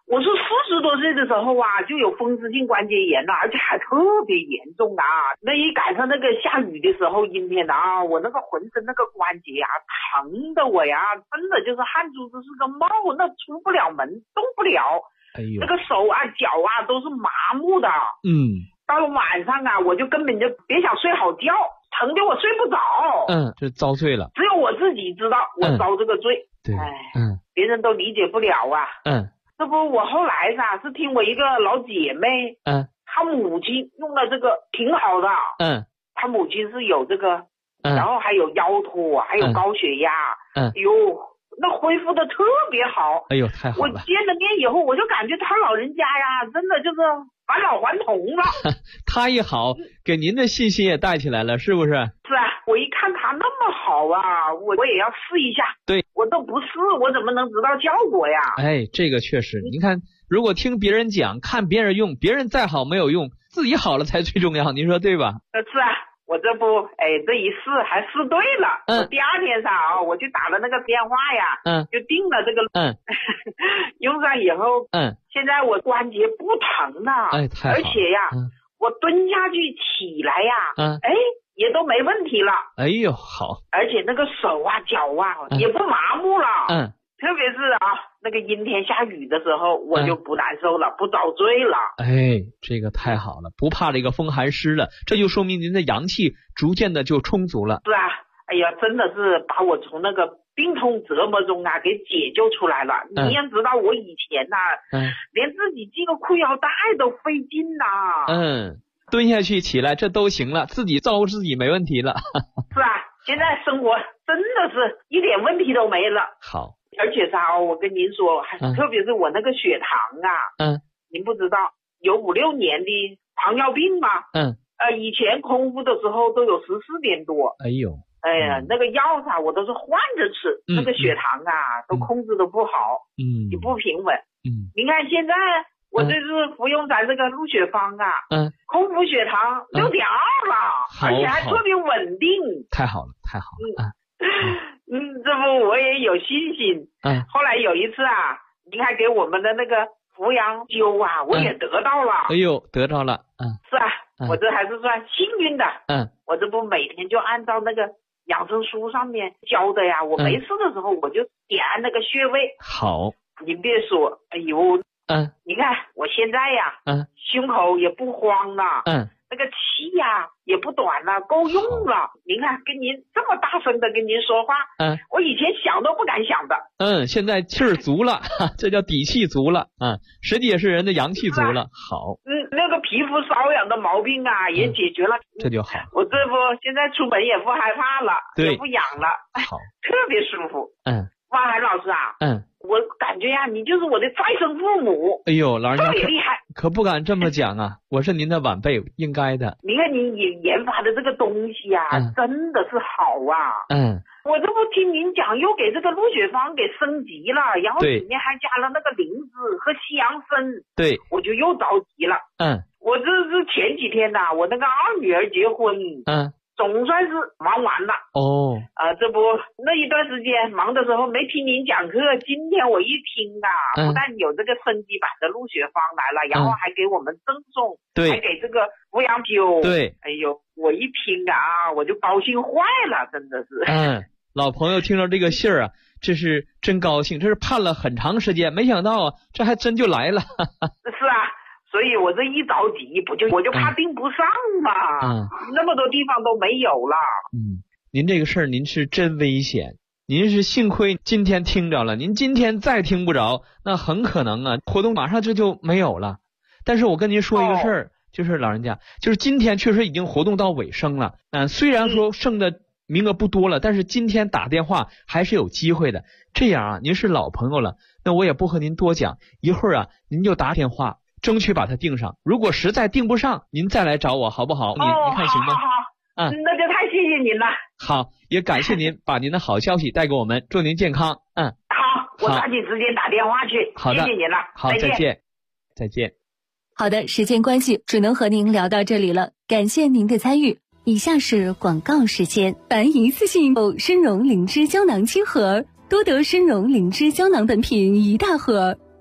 Speaker 6: 我是40多岁的时候啊，就有风湿性关节炎了，而且还特别严重啊。那一赶上那个下雨的时候，阴天啊，我那个浑身那个关节啊，疼的我呀，真的就是汗珠子是个帽，那出不了门，动不了。
Speaker 3: 哎呦，
Speaker 6: 那个手啊脚啊都是麻木的。到了晚上啊，我就根本就别想睡好觉，疼的我睡不着。
Speaker 3: 这遭罪了。
Speaker 6: 只有我自己知道我遭这个罪。
Speaker 3: 对，
Speaker 6: 别人都理解不了啊。这不我后来是听我一个老姐妹，她母亲用了这个挺好的。她母亲是有这个，然后还有腰托，还有高血压。那恢复的特别好。
Speaker 3: 哎呦，太好了！
Speaker 6: 我见了面以后，我就感觉他老人家呀，真的就是返老还童了。
Speaker 3: 他一好，给您的信心也带起来了，是不是？
Speaker 6: 是啊，我一看他那么好啊，我也要试一下。
Speaker 3: 对，
Speaker 6: 我都不试，我怎么能知道效果呀？
Speaker 3: 哎，这个确实，您看，如果听别人讲，看别人用，别人再好没有用，自己好了才最重要，您说对吧？
Speaker 6: 是啊。我这不，这一试还试对了。我第2天我就打了那个电话呀，就订了这个。用上以后，现在我关节不疼了。
Speaker 3: 太好了。
Speaker 6: 而且呀，我蹲下去起来呀，也都没问题了。
Speaker 3: 哎呦，好。
Speaker 6: 而且那个手啊脚啊也不麻木了。特别是那个阴天下雨的时候，我就不难受了，不遭罪了。
Speaker 3: 这个太好了，不怕这个风寒湿了，这就说明您的阳气逐渐的就充足了。
Speaker 6: 是啊，哎呀，真的是把我从那个病痛折磨中给解救出来了。你要知道我以前连自己系个裤腰带都费劲
Speaker 3: 蹲下去起来这都行了，自己照顾自己没问题了。
Speaker 6: 是啊，现在生活真的是一点问题都没了。
Speaker 3: 好。
Speaker 6: 而且我跟您说，特别是我那个血糖您不知道有5、6年的糖尿病吗？以前空腹的时候都有14点多。
Speaker 3: 哎呦，
Speaker 6: 那个药我都是换着吃，那个血糖都控制的不好，也不平稳。您看现在我这是服用咱这个鹿血芳空腹血糖6.2了，而且还特别稳定。
Speaker 3: 太好了，太好了。
Speaker 6: 这不我也有信心。后来有一次您还给我们的那个扶阳灸我也得到了。
Speaker 3: 哎呦，得到了。
Speaker 6: 是啊，我这还是算幸运的。我这不每天就按照那个养生书上面教的呀，我没事的时候我就点按那个穴位。
Speaker 3: 好，
Speaker 6: 您别说，哎呦，你看我现在呀，胸口也不慌了。那个气也不短了，够用了。您看，跟您这么大声的跟您说话，我以前想都不敢想的。
Speaker 3: 现在气儿足了，这叫底气足了。实际也是人的阳气足了。好。
Speaker 6: 那个皮肤瘙痒的毛病也解决了，
Speaker 3: 这就好。
Speaker 6: 我这不现在出门也不害怕了，也不痒了，
Speaker 3: 好，
Speaker 6: 特别舒服。汪涵老师我感觉你就是我的再生父母。
Speaker 3: 哎呦，老人家
Speaker 6: 特别厉害，
Speaker 3: 可不敢这么讲我是您的晚辈，应该的。
Speaker 6: 你看你研发的这个东西真的是好我这不听您讲，又给这个鹿血芳给升级了，然后里面还加了那个灵芝和西洋参。
Speaker 3: 对，
Speaker 6: 我就又着急了。我这是前几天我那个2女儿结婚。总算是忙完了。这不那一段时间忙的时候没听您讲课，今天我一听不但有这个升级版的鹿血芳来了，然后还给我们赠送，还给这个扶阳灸。
Speaker 3: 对，
Speaker 6: 哎呦，我一听我就高兴坏了，真的是。
Speaker 3: 老朋友听到这个信儿这是真高兴，这是盼了很长时间，没想到这还真就来了。
Speaker 6: 是啊。所以我这一着急我就怕订不上嘛。那么多地方都没有了。
Speaker 3: 您这个事儿您是真危险，您是幸亏今天听着了，您今天再听不着，那很可能活动马上这就没有了。但是我跟您说一个事儿，就是老人家，就是今天确实已经活动到尾声了。虽然说剩的名额不多了，但是今天打电话还是有机会的。这样您是老朋友了，那我也不和您多讲，一会儿您就打电话争取把它订上，如果实在订不上，您再来找我好不好？您看行吗？
Speaker 6: 好，那就太谢谢您了。
Speaker 3: 好，也感谢您把您的好消息带给我们，祝您健康。
Speaker 6: 好，我抓紧时间打电话去。
Speaker 3: 好的，
Speaker 6: 谢谢您了。
Speaker 3: 好，再见。再见。
Speaker 4: 好的，时间关系，只能和您聊到这里了。感谢您的参与。以下是广告时间。凡一次性购参茸灵芝胶囊7盒，多得参茸灵芝胶囊本品1大盒。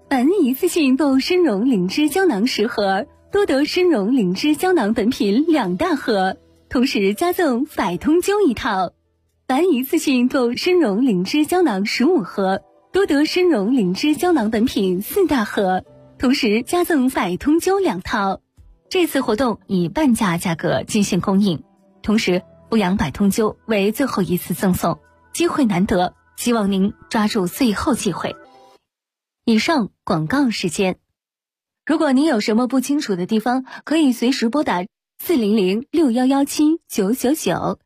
Speaker 4: 本一次性豆参茸灵芝胶囊10盒，多得参茸灵芝胶囊本品2大盒，同时加赠百通灸1套。本一次性豆参茸灵芝胶囊15盒，多得参茸灵芝胶囊本品4大盒，同时加赠百通灸2套。这次活动以半价价格进行供应，同时阜阳百通灸为最后一次赠送，机会难得，希望您抓住最后机会。以上广告时间。如果您有什么不清楚的地方，可以随时拨打400-6117-999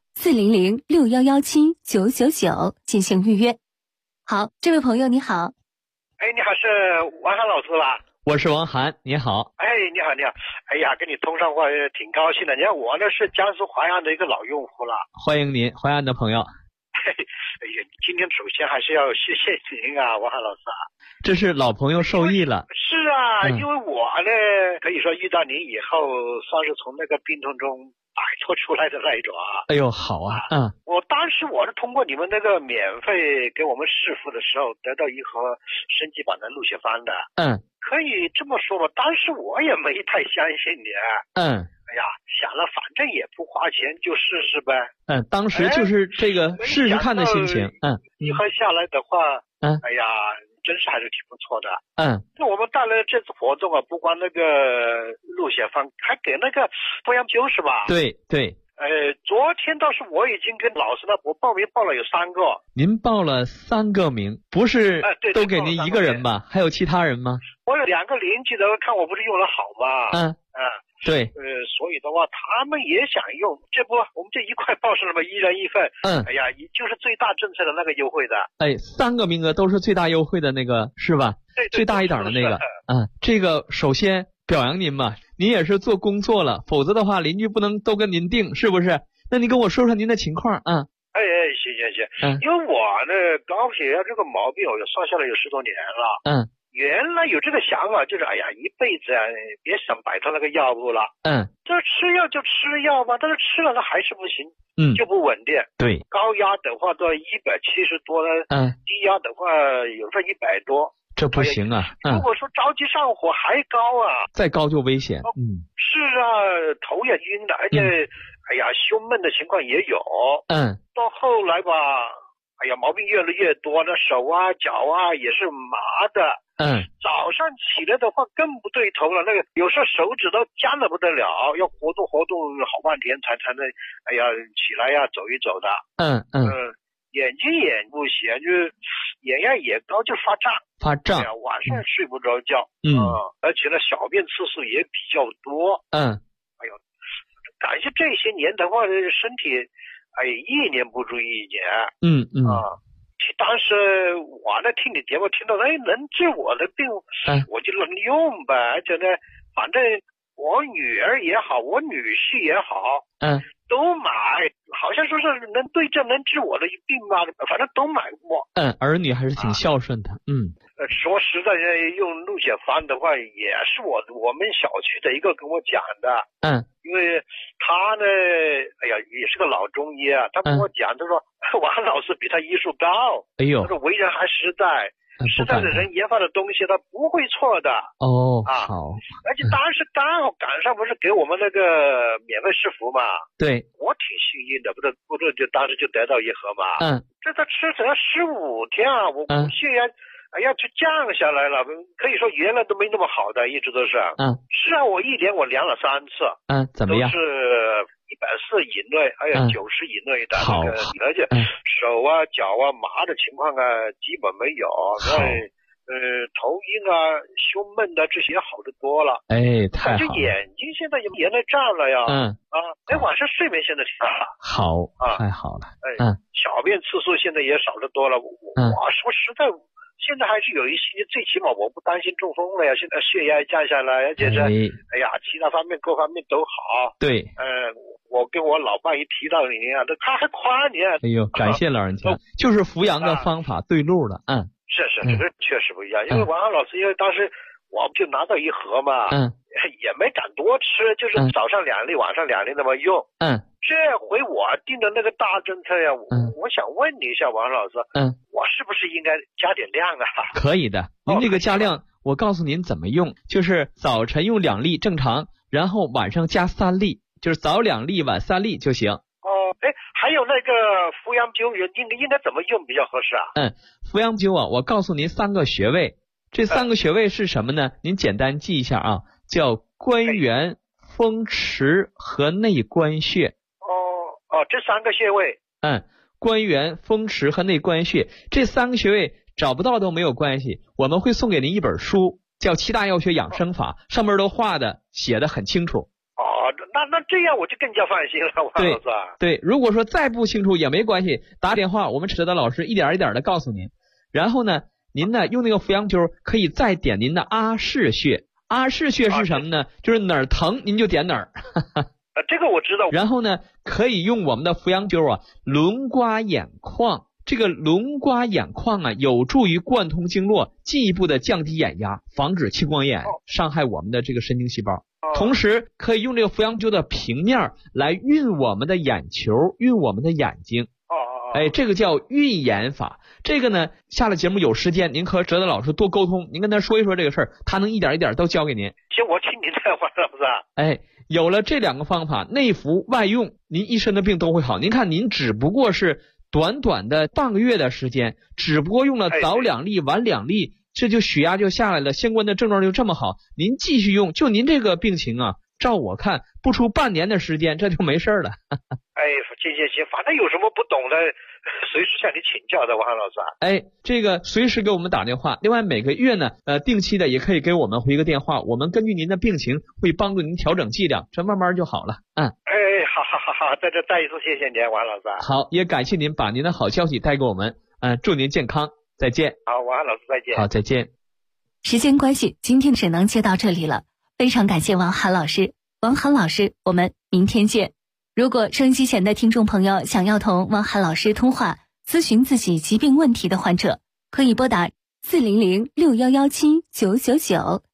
Speaker 4: 400-6117-999进行预约。好，这位朋友你好。
Speaker 7: 你好，是王涵老师吧？
Speaker 3: 我是王涵，你好。
Speaker 7: 你好。哎呀，跟你通上话挺高兴的。你看我呢是江苏淮安的一个老用户了。
Speaker 3: 欢迎您，淮安的朋友。
Speaker 7: 今天首先还是要谢谢您啊，王涵老师啊。
Speaker 3: 这是老朋友受益了。
Speaker 7: 是啊，因为我呢可以说遇到您以后，算是从那个病痛中摆脱出来的那一种啊。
Speaker 3: 哎呦，好啊。
Speaker 7: 我当时我是通过你们那个免费给我们试服的时候，得到一盒升级版的鹿血芳的。可以这么说吧，当时我也没太相信你。哎呀，想了反正也不花钱，就试试呗。
Speaker 3: 当时就是这个试试看的心情。
Speaker 7: 一盒下来的话，哎呀，真是还是挺不错的。那我们带来这次活动啊，不光那个鹿血芳，还给那个阜阳灸是吧？
Speaker 3: 对。
Speaker 7: 昨天倒是我已经跟老师我报名报了有3个。
Speaker 3: 您报了3个名，不是都给您一个人吧？还有其他人吗？
Speaker 7: 我有2个邻居的，看我不是用的好吗？
Speaker 3: 对。
Speaker 7: 所以的话他们也想用，这不我们这一块报是什么1人1份。哎呀，就是最大政策的那个优惠的。3个名额都是最大优惠的那个是吧？对，最大一点的那个。这个首先表扬您嘛，您也是做工作了，否则的话邻居不能都跟您定，是不是？那您跟我说说您的情况啊。行。因为我呢高血压这个毛病我算下来有10多年了。原来有这个想法，就是哎呀一辈子别想摆脱那个药物了。这吃药就吃药吧，但是吃了那还是不行。就不稳定。对，高压的话到170多了。低压的话有时候100多。这不行啊。如果说着急上火还高啊，再高就危险。是啊，头也晕的，而且哎呀胸闷的情况也有。到后来吧，哎呀毛病越来越多，那手啊脚啊也是麻的。早上起来的话更不对头了，那个有时候手指都僵得不得了，要活动好半天才能哎呀起来呀走一走的。眼睛也不行，就是眼压也高，就发胀。哎呀，晚上睡不着觉。而且呢小便次数也比较多。哎呦，感谢这些年的话身体一年不如一年。当时我呢听你节目听到能治我的病，我就能用呗。而且呢反正我女儿也好，我女婿也好，都买，好像说是能对症能治我的病吧，反正都买过。儿女还是挺孝顺的。说实在用鹿血芳的话也是我们小区的一个跟我讲的。因为他呢哎呀也是个老中医啊，他跟我讲，他说王老师比他医术高。他说为人还实在的人研发的东西他不会错的。好。而且当时刚好赶上不是给我们那个免费试服嘛。对，我挺幸运的，不是就当时就得到1盒嘛。这他吃成了15天啊，我血压就降下来了，可以说原来都没那么好的，一直都是。是啊，我1年我量了3次。怎么样？都是140以内，还有90以内的那个，而且手啊脚啊麻的情况基本没有。头晕啊胸闷的这些好得多了。太好了。这眼睛现在也原来胀了呀。晚上睡眠现在挺好。太好了。小便次数现在也少得多了。我说实在现在还是有一些，最起码我不担心中风了呀，现在血压降下来，而且是哎呀其他方面各方面都好。对。我跟我老伴一提到你啊，他还夸你。哎呦，感谢老人家。就是扶阳的方法对路了。是，这个确实不一样。因为王涵老师，因为当时我就拿到1盒嘛，也没敢多吃，就是早上2粒，晚上2粒那么用。这回我定的那个大政策呀，我想问你一下王老师，我是不是应该加点量啊？可以的，您这个加量
Speaker 3: 我告诉您怎么用，就是早晨用2粒正常，然后晚上加3粒，就是早2粒晚3粒就行。
Speaker 7: 还有那个扶阳灸应该怎么用比较合适啊？
Speaker 3: 扶阳灸啊，我告诉您3个穴位，这3个穴位是什么呢？您简单记一下啊，叫关元、风池和内关穴。
Speaker 7: 这3个穴位。
Speaker 3: 关元、风池和内关穴这3个穴位找不到都没有关系，我们会送给您一本书，叫《7大药学养生法》，上面都写的很清楚。
Speaker 7: 那这样我就更加放心了，王老师。
Speaker 3: 对，如果说再不清楚也没关系，打电话，我们扯的老师一点一点的告诉您。然后呢，您呢用那个扶阳灸可以再点您的阿是穴。阿是穴是什么呢？就是哪儿疼您就点哪儿。
Speaker 7: 这个我知道。
Speaker 3: 然后呢，可以用我们的扶阳灸轮刮眼眶。这个轮刮眼眶啊，有助于贯通经络，进一步的降低眼压，防止青光眼伤害我们的这个神经细胞。同时可以用这个扶阳灸的平面来运我们的眼球，运我们的眼睛。这个叫运眼法。这个呢，下了节目有时间，您和哲德老师多沟通，您跟他说一说这个事儿，他能一点一点都教给您。
Speaker 7: 行，我听您的话，是不是？
Speaker 3: 有了这2个方法，内服外用，您一身的病都会好。您看，您只不过是短短的半个月的时间，只不过用了早2粒晚2粒，这就血压就下来了，相关的症状就这么好。您继续用，就您这个病情啊，照我看不出半年的时间，这就没事了。
Speaker 7: 行，反正有什么不懂的，随时向你请教的，王老师。
Speaker 3: 这个随时给我们打电话。另外每个月呢，定期的也可以给我们回个电话，我们根据您的病情会帮助您调整剂量，这慢慢就好了。
Speaker 7: 好，在这再一次谢谢您，王老师。
Speaker 3: 好，也感谢您把您的好消息带给我们。祝您健康，再见。
Speaker 7: 好，王老师再见。
Speaker 3: 好，再见。
Speaker 4: 时间关系，今天只能接到这里了。非常感谢王涵老师。王涵老师，我们明天见。如果收音机前的听众朋友想要同王涵老师通话，咨询自己疾病问题的患者，可以拨打4006117-999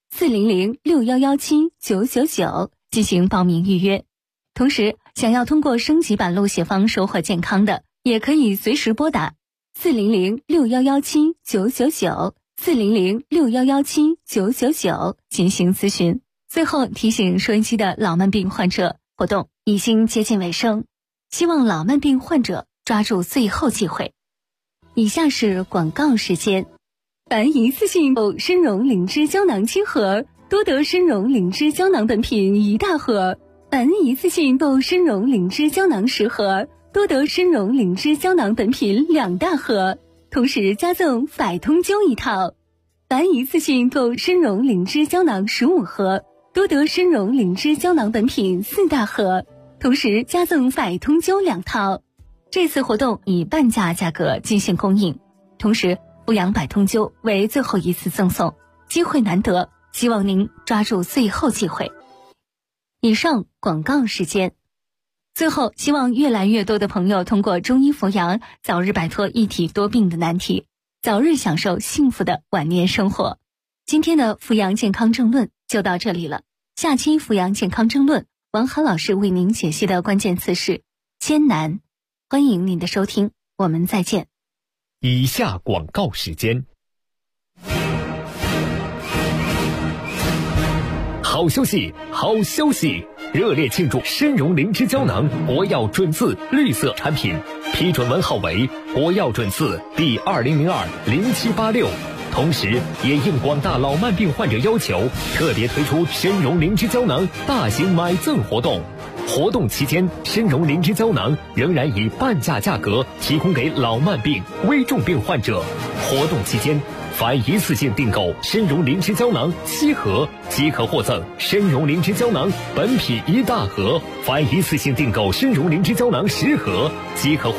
Speaker 4: 4006117-999进行报名预约。同时，想要通过升级版路写方收获健康的，也可以随时拨打4006117-999 4006117-999进行咨询。最后提醒收音机的老慢病患者，活动已经接近尾声，希望老慢病患者抓住最后机会。以下是广告时间。凡一次性购参茸灵芝胶囊7盒，多得参茸灵芝胶囊本品1大盒；凡一次性购参茸灵芝胶囊10盒，多得参茸灵芝胶囊本品2大盒，同时加赠百通灸1套；凡一次性购参茸灵芝胶囊15盒，多得参茸灵芝胶囊本品4大盒，同时加赠百通灸2套。这次活动以半价价格进行供应，同时扶阳百通灸为最后一次赠送，机会难得，希望您抓住最后机会。以上广告时间。最后，希望越来越多的朋友通过中医扶阳，早日摆脱一体多病的难题，早日享受幸福的晚年生活。今天的扶阳健康政论就到这里了。下期扶阳健康政论，王涵老师为您解析的关键词是艰难。欢迎您的收听，我们再见。
Speaker 2: 以下广告时间。好消息，好消息！热烈庆祝参茸灵芝胶囊国药准字绿色产品批准文号为国药准字第20020786。同时也应广大老慢病患者要求，特别推出参茸灵芝胶囊大型买赠活动。活动期间，参茸灵芝胶囊仍然以半价价格提供给老慢病、危重病患者。活动期间，凡一次性订购参茸灵芝胶囊7盒，即可获赠参茸灵芝胶囊本品1大盒；凡一次性订购参茸灵芝胶囊10盒，即可获